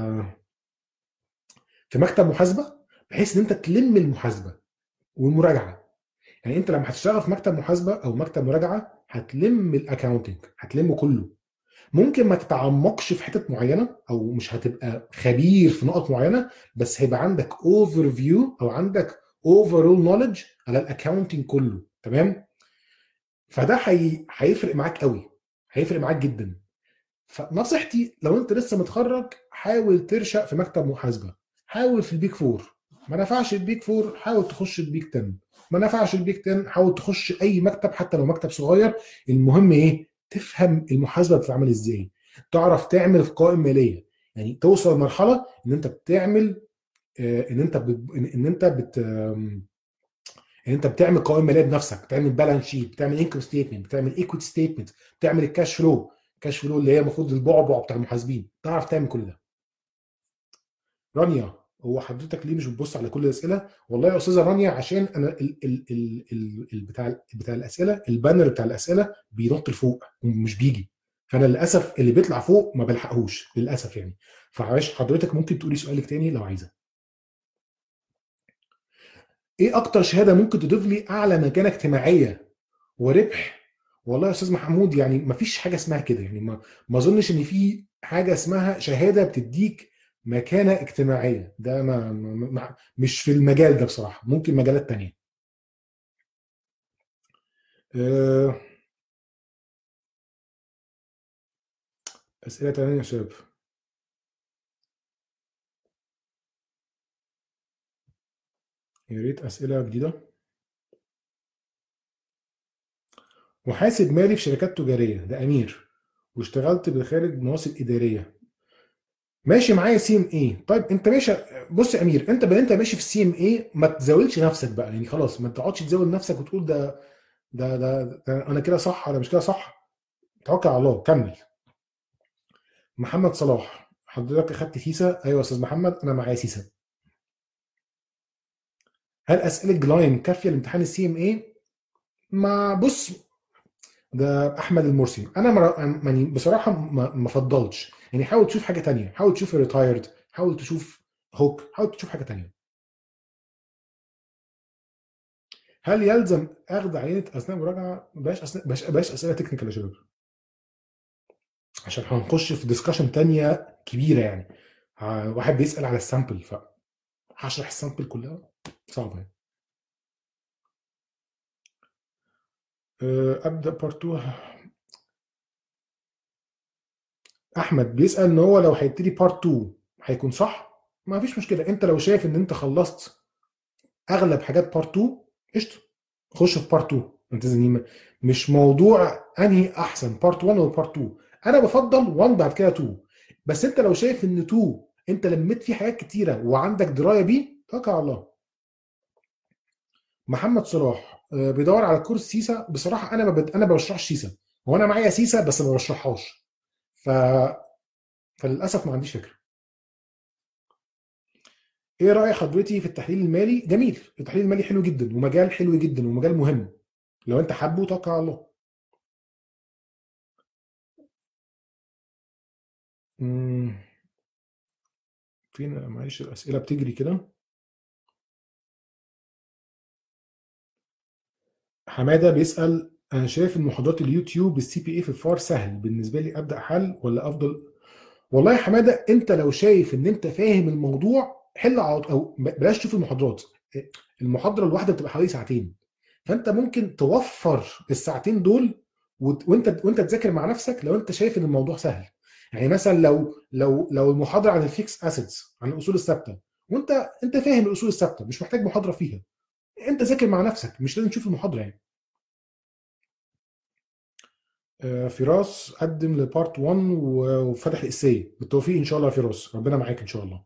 في مكتب محاسبة، بحيث إن أنت تلم المحاسبة والمراجعة. يعني أنت لما هتشتغل في مكتب محاسبة أو مكتب مراجعة هتلم الأكاونتنج، هتلمه كله. ممكن ما تتعمقش في حتت معينة، أو مش هتبقى خبير في نقط معينة، بس هيبقى عندك اوفر فيو أو عندك اوفرول نوليدج على الأكاونتنج كله. تمام؟ فده هي... هيفرق معاك قوي، هيفرق معاك جدا. فنصيحتي لو انت لسه متخرج، حاول ترشق في مكتب محاسبه. حاول في البيك فور. ما نفعش البيك فور، حاول تخش البيك عشرة. ما نفعش البيك عشرة، حاول تخش اي مكتب حتى لو مكتب صغير. المهم ايه؟ تفهم المحاسبه بتتعمل ازاي، تعرف تعمل قوائم ماليه. يعني توصل لمرحله ان انت بتعمل آه، ان انت بت... ان انت بت... آم، ان انت بتعمل قوائم ماليه بنفسك، بتعمل بالانس شيت، بتعمل انكم ستيتمنت، بتعمل ايكويتي ستيتمنت، بتعمل الكاش فلو. الكاش فلو اللي هي المفروض البعبع بتاع المحاسبين، تعرف تعمل كل ده. رانيا، هو حضرتك ليه مش بتبص على كل الاسئله؟ والله يا استاذه رانيا، عشان انا ال ال ال ال ال بتاع بتاع الاسئله، البانر بتاع الاسئله بينط لفوق ومش بيجي. فانا للاسف اللي بيطلع فوق ما بلحقهوش للاسف يعني. فعايش حضرتك ممكن تقولي سؤالك تاني لو عايزه. ايه اكتر شهاده ممكن تضيف لي اعلى مكانه اجتماعيه وربح؟ والله يا استاذ محمود، يعني ما فيش حاجه اسمها كده. يعني ما ما اظنش ان في حاجه اسمها شهاده بتديك مكانه اجتماعيه. ده ما, ما ما- مش في المجال ده بصراحه، ممكن مجالات تانية. أه، اسئله تانية يا شباب. يا ريت اسئله جديده. محاسب مالي في شركات تجاريه، ده امير، واشتغلت بخارج مناصب اداريه. ماشي معايا سي ام اي. طيب انت ماشي. بص يا امير، انت بقى انت ماشي في السي ام اي، ما تزاولش نفسك بقى يعني. خلاص، ما تقعدش تزاول نفسك وتقول ده ده ده, ده انا كده صح ولا مش كده صح. توكل على الله، كمل. محمد صلاح، حضرتك اخدت سيسا؟ ايوه يا استاذ محمد، انا معايا سيسا. هل اسئله جلاين كافيه لامتحان السي ام اي؟ ما بص، ده احمد المرسي، انا مر... يعني بصراحه ما ما فضلتش، يعني حاول تشوف حاجه تانية، حاول تشوف ريتايرد، حاول تشوف هوك، حاول تشوف حاجه تانية. هل يلزم اخذ عينه اثناء مراجعه؟ بلاش أثناء، بلاش بلاش اسئله تكنيكال يا شباب، عشان هنخش في ديسكشن تانية كبيره يعني. ه- واحد بيسال على السامبل، فهشرح السامبل كلها صعبه يعني. أه، ابدا بارت اتنين. احمد بيسال ان هو لو هيبتدي بارت اتنين هيكون صح؟ ما فيش مشكله، انت لو شايف ان انت خلصت اغلب حاجات بارت اتنين قشطه، خش في بارت اتنين. انت زي مش موضوع انهي احسن بارت واحد ولا بارت اتنين، انا بفضل واحد بعد كده اتنين. بس انت لو شايف ان اتنين انت لميت فيه حاجات كتيره وعندك درايه بيه، توكل على الله. محمد صلاح آه، بيدور على كورس سيسا. بصراحه انا ما بد... انا ما بشرحش سيسا، هو انا معايا سيسا بس ما بشرحهاش. ف... فللاسف ما عنديش فكره. ايه راي حضرتي في التحليل المالي؟ جميل، التحليل المالي حلو جدا، ومجال حلو جدا، ومجال مهم. لو انت حابه توكل على الله. مم. فين معلش الاسئله بتجري كده. حماده بيسال: انا شايف ان محاضرات اليوتيوب السي بي اي في الفار سهل بالنسبه لي، ابدا حل ولا افضل؟ والله يا حماده، انت لو شايف ان انت فاهم الموضوع حل على طول، او بلاش تشوف المحاضرات. المحاضره الواحده بتبقى حوالي ساعتين، فانت ممكن توفر الساعتين دول وت- وانت وانت تذاكر مع نفسك لو انت شايف ان الموضوع سهل. يعني مثلا لو لو لو المحاضره عن الفيكس اسيتس، عن الاصول الثابته، وانت انت فاهم الاصول الثابته، مش محتاج محاضره فيها، انت ذاكر مع نفسك، مش لازم تشوف المحاضره يعني. آه، فراس قدم لبارت واحد و- وفتح الاساي، بالتوفيق ان شاء الله يا فراس، ربنا معاك ان شاء الله.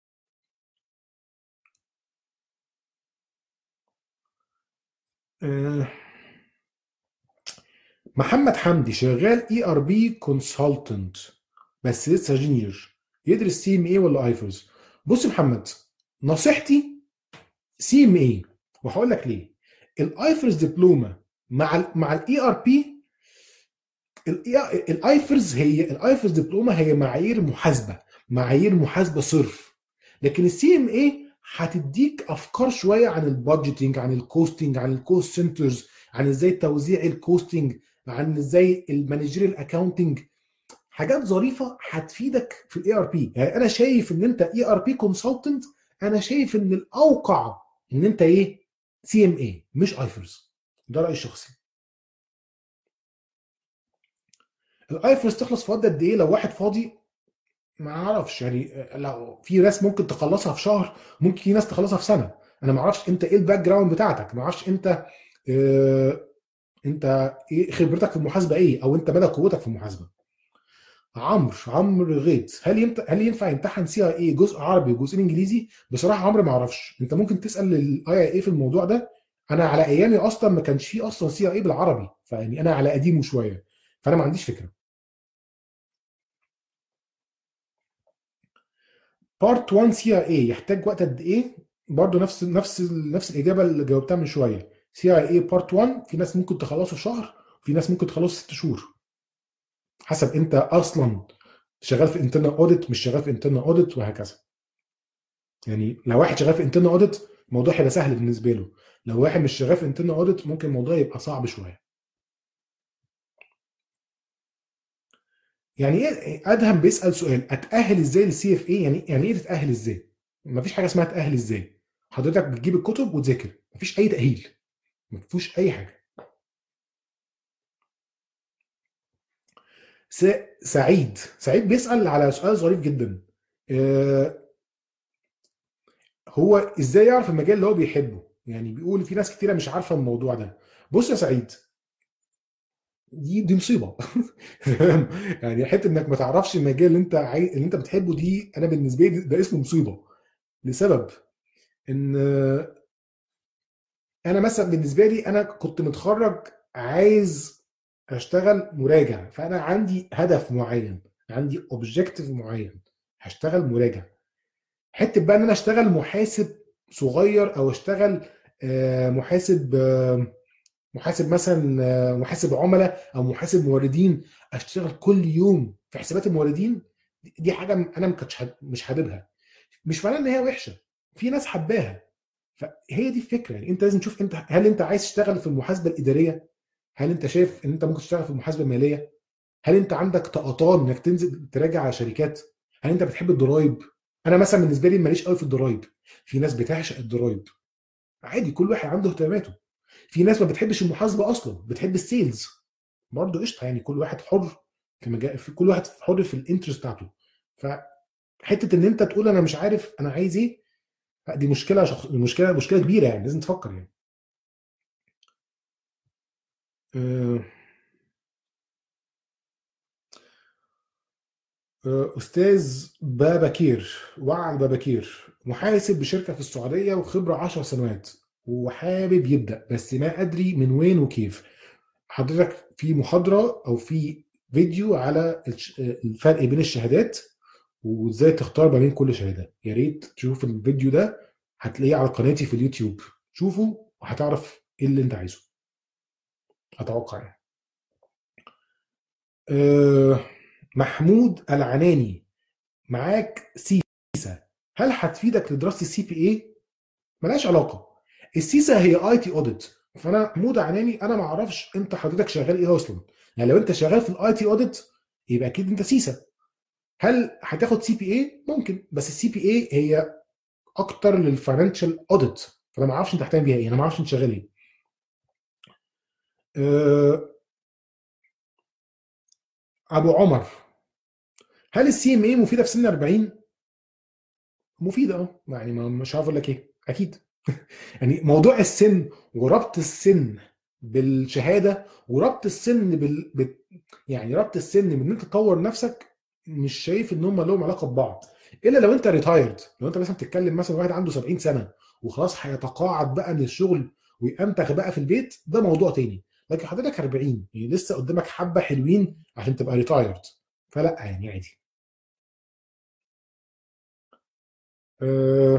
آه، محمد حمدي شغال اي ار بي كونسلتنت بس لسه جونيور، يدرس سي ام اي ولا ايفرز؟ بص يا محمد، نصيحتي سي ام اي، وهقول لك ليه. الايفرز دبلومه مع ال مع الاي ار بي. الايفرز هي الايفرز دبلومه هي معايير محاسبه، معايير محاسبه صرف. لكن السي ام اي هتديك افكار شويه عن البادجيتنج، عن الكوستنج، عن الكوست سنترز، عن ازاي توزيع الكوستنج، عن ازاي المانجيريال اكاونتنج. حاجات ظريفه هتفيدك في الاي ار بي. يعني انا شايف ان انت اي ار بي كونسلتنت، انا شايف ان الاوقع ان انت ايه، سي ام اي مش ايفرز. ده رايي الشخصي. الايفرز تخلص في وقت قد ايه لو واحد فاضي؟ ما اعرفش يعني، لو في ناس ممكن تخلصها في شهر، ممكن في ناس تخلصها في سنه. انا ما اعرفش انت ايه الباك جراوند بتاعتك، ما اعرفش انت اه انت ايه خبرتك في المحاسبه ايه، او انت مدى قوتك في المحاسبه. عمرو عمرو غيط: هل ينفع هل ينفع يمتحن سي اي اي جزء عربي وجزء انجليزي؟ بصراحه عمرو ما اعرفش، انت ممكن تسال الاي اي اي في الموضوع ده. انا على ايامي اصلا ما كانش فيه اصلا سي اي اي بالعربي، فيعني انا على قديمه شويه، فانا ما عنديش فكره. بارت واحد سي اي اي يحتاج وقت قد ايه؟ برضه نفس نفس نفس الاجابه اللي جاوبتها من شويه. سي اي اي بارت واحد في ناس ممكن تخلصه في شهر، وفي ناس ممكن تخلصه ست شهور، حسب انت اصلا شغال في انترنال اوديت مش شغال في انترنال اوديت، وهكذا. يعني لو واحد شغال في انترنال اوديت الموضوع هيبقى سهل بالنسبه له، لو واحد مش شغال في انترنال اوديت ممكن الموضوع يبقى صعب شويه. يعني ايه ادهم بيسال سؤال: اتاهل ازاي للسي اف اي؟ يعني يعني ايه تتاهل ازاي؟ مفيش حاجه اسمها تاهل ازاي، حضرتك بتجيب الكتب وتذاكر، مفيش اي تاهيل، مفيش اي حاجه. س... سعيد سعيد بيسال على سؤال ظريف جدا. آه، هو ازاي يعرف المجال اللي هو بيحبه؟ يعني بيقول في ناس كتيره مش عارفه الموضوع ده. بص يا سعيد، دي دي مصيبه. فاهم؟ يعني حته انك ما تعرفش المجال اللي انت عاي... اللي انت بتحبه، دي انا بالنسبه لي ده اسمه مصيبه. لسبب ان انا مثلا بالنسبه لي انا كنت متخرج عايز اشتغل مراجع، فانا عندي هدف معين، عندي اوبجيكتيف معين، هشتغل مراجع. حته بقى ان انا اشتغل محاسب صغير او اشتغل آه، محاسب محاسب مثلا، آه، محاسب عملاء او محاسب موردين، اشتغل كل يوم في حسابات الموردين، دي حاجه انا ما كنتش حاب- مش حاببها. مش معناه ان هي وحشه، في ناس حباها. فهي دي الفكره، يعني انت لازم تشوف انت هل انت عايز تشتغل في المحاسبه الاداريه، هل انت شايف ان انت ممكن تشتغل في المحاسبه الماليه، هل انت عندك طاقتان انك تنزل تراجع على شركات، هل انت بتحب الضرايب. انا مثلا بالنسبه لي ماليش قوي في الضرايب، في ناس بتعشق الضرايب، عادي كل واحد عنده اهتماماته. في ناس ما بتحبش المحاسبه اصلا، بتحب السيلز، برضه قشطه، يعني كل واحد حر في مجال، في كل واحد حر في الانترست بتاعته. فحته ان انت تقول انا مش عارف انا عايز ايه، لا، دي مشكله شخص... مشكله مشكله كبيره، يعني لازم تفكر يعني. آه، آه، استاذ باباكير، وعد باباكير، محاسب بشركه في السعوديه وخبره 10 سنوات، وحابب يبدا بس ما ادري من وين وكيف. حضرتك في محاضره او في فيديو على الش- الفرق بين الشهادات وازاي تختار ما بين كل شهاده، يا ريت تشوف الفيديو ده، هتلاقيه على قناتي في اليوتيوب، شوفه وهتعرف ايه اللي انت عايزه، اتوقع يعني. أه محمود العناني، معاك سيسا، هل هتفيدك لدراسه السي بي اي؟ ملهاش علاقه، السيسا هي اي تي اوديت. فانا محمود عناني انا ما اعرفش انت حضرتك شغال ايه اصلا، يعني لو انت شغال في الاي تي اوديت يبقى اكيد انت سيسا. هل هتاخد سي بي اي؟ ممكن، بس السي بي اي هي اكتر للفاينانشال اوديت، فانا ما اعرفش انت هتعمل بيها ايه، انا ما اعرفش انت شغال ايه. أه ابو عمر، هل السي ام اي مفيده في سن أربعين؟ مفيده اه، يعني ما مش عارف اقول لك ايه، اكيد. يعني موضوع السن وربط السن بالشهاده وربط السن بال... بال... يعني ربط السن من ان انت تطور نفسك، مش شايف ان هم لهم علاقه ببعض، الا لو انت ريتايرد، لو انت مثلا بتتكلم مثلا واحد عنده سبعين سنه وخلاص هيتقاعد بقى من الشغل ويأنتخ بقى في البيت، ده موضوع تاني. لكن حضرتك أربعين، يعني لسه قدامك حبه حلوين عشان تبقى ريتايرد، فلا يعني عادي. أه...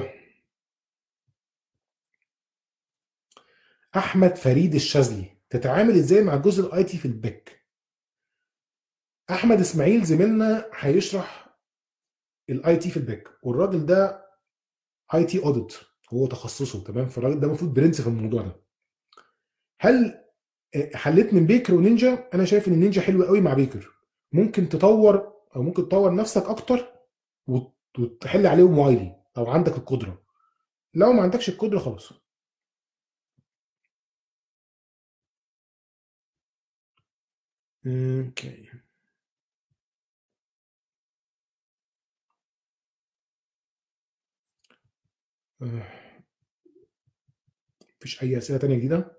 احمد فريد الشاذلي، تتعامل ازاي مع الجزء الاي تي في البيك؟ احمد اسماعيل زميلنا هيشرح الاي تي في الباك، والراجل ده اي تي اوديت، هو تخصصه تمام، فالراجل ده المفروض برنس في الموضوع ده. هل آه، حليت من بيكر ونينجا؟ انا شايف ان النينجا حلو قوي مع بيكر، ممكن تطور او ممكن تطور نفسك اكتر وت- وتحل عليهم وايلي او عندك القدره، لو ما عندكش القدره خلاص. اوكي. آه، مفيش اي اسئله تانية جديده؟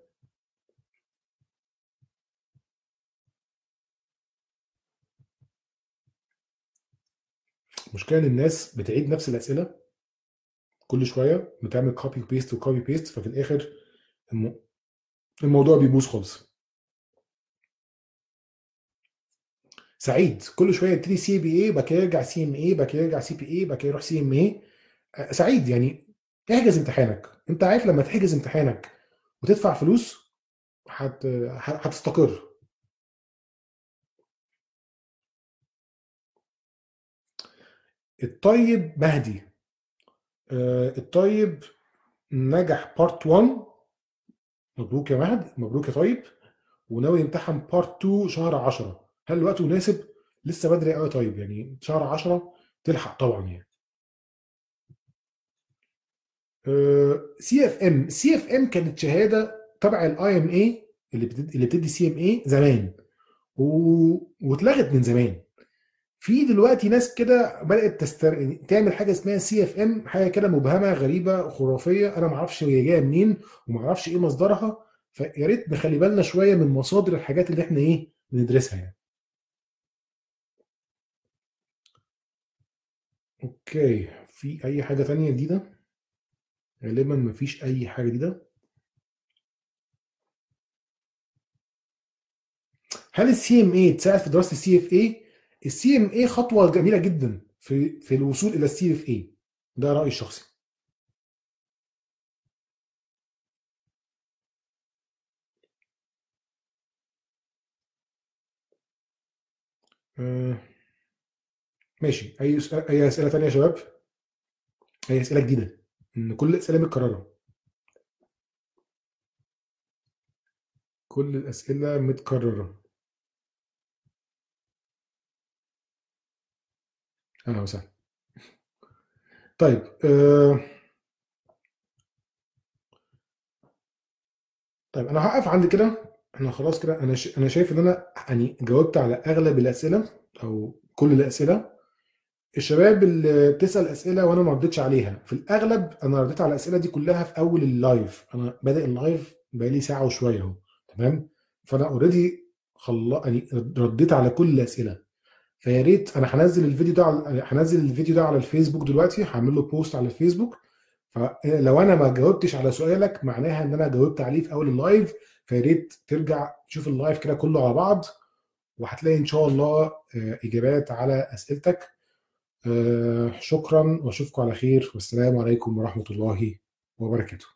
المشكله ان الناس بتعيد نفس الاسئله كل شويه، بتعمل كوبي بيست وكوبي بيست، ففي الاخر الم- الموضوع بيبوظ خالص. سعيد كل شويه يبتدي سي بي اي، بعد كده يرجع سي ام اي، بعد كده يرجع سي بي اي، بعد كده يروح سي ام اي. سعيد يعني احجز امتحانك، انت عارف لما تحجز امتحانك وتدفع فلوس هت... هتستقر. الطيب مهدي، آه، الطيب نجح بارت واحد، مبروك يا مهدي، مبروك يا طيب، وناوي يمتحن بارت اتنين شهر عشرة، هل الوقت مناسب؟ لسه بدري قوي، طيب يعني شهر عشرة تلحق طبعا يعني. سي اف ام، سي اف ام كانت شهاده تبع الاي ام اي، اللي بتدي اللي بتدي سي ام اي زمان و... واتلغت من زمان. في دلوقتي ناس كده بدات تستر... تعمل حاجه اسمها سي اف ام، حاجه كده مبهمه غريبه خرافيه، انا ما اعرفش هي جايه منين وما اعرفش ايه مصدرها، فيا ريت نخلي بالنا شويه من مصادر الحاجات اللي احنا ايه بندرسها يعني. اوكي، في اي حاجه تانية جديده؟ غالبا ما فيش اي حاجه جديده. هل السي ام اي تساعد في دراسه السي اف اي؟ السي ام اي خطوه جميله جدا في في الوصول الى السي اف اي، ده رايي الشخصي. آه، ماشي. اي سؤال- اي اسئله تانية يا شباب؟ اي اسئله جديده؟ ان كل الاسئله متكرره. كل الاسئله متكرره. اهلا وسهلا. طيب آه، طيب انا هقف عند كده. انا خلاص كده، انا ش... انا شايف ان انا يعني جاوبت على اغلب الاسئله او كل الاسئله. الشباب اللي بتسال اسئله وانا ما ردتش عليها، في الاغلب انا رديت على الاسئله دي كلها في اول اللايف. انا بادئ اللايف بقالي ساعه وشويه اهو. تمام. فانا اوريدي خل... يعني رديت على كل الاسئله. فيا ريت، انا هنزل الفيديو ده على هنزل الفيديو ده على الفيسبوك دلوقتي، هعمل له بوست على الفيسبوك. فلو انا ما جاوبتش على سؤالك معناها ان انا جاوبت عليه في اول اللايف. فيا ريت ترجع تشوف اللايف كده كله على بعض، وهتلاقي ان شاء الله آه، اجابات على اسئلتك. آه، شكرا واشوفكم على خير، والسلام عليكم ورحمة الله وبركاته.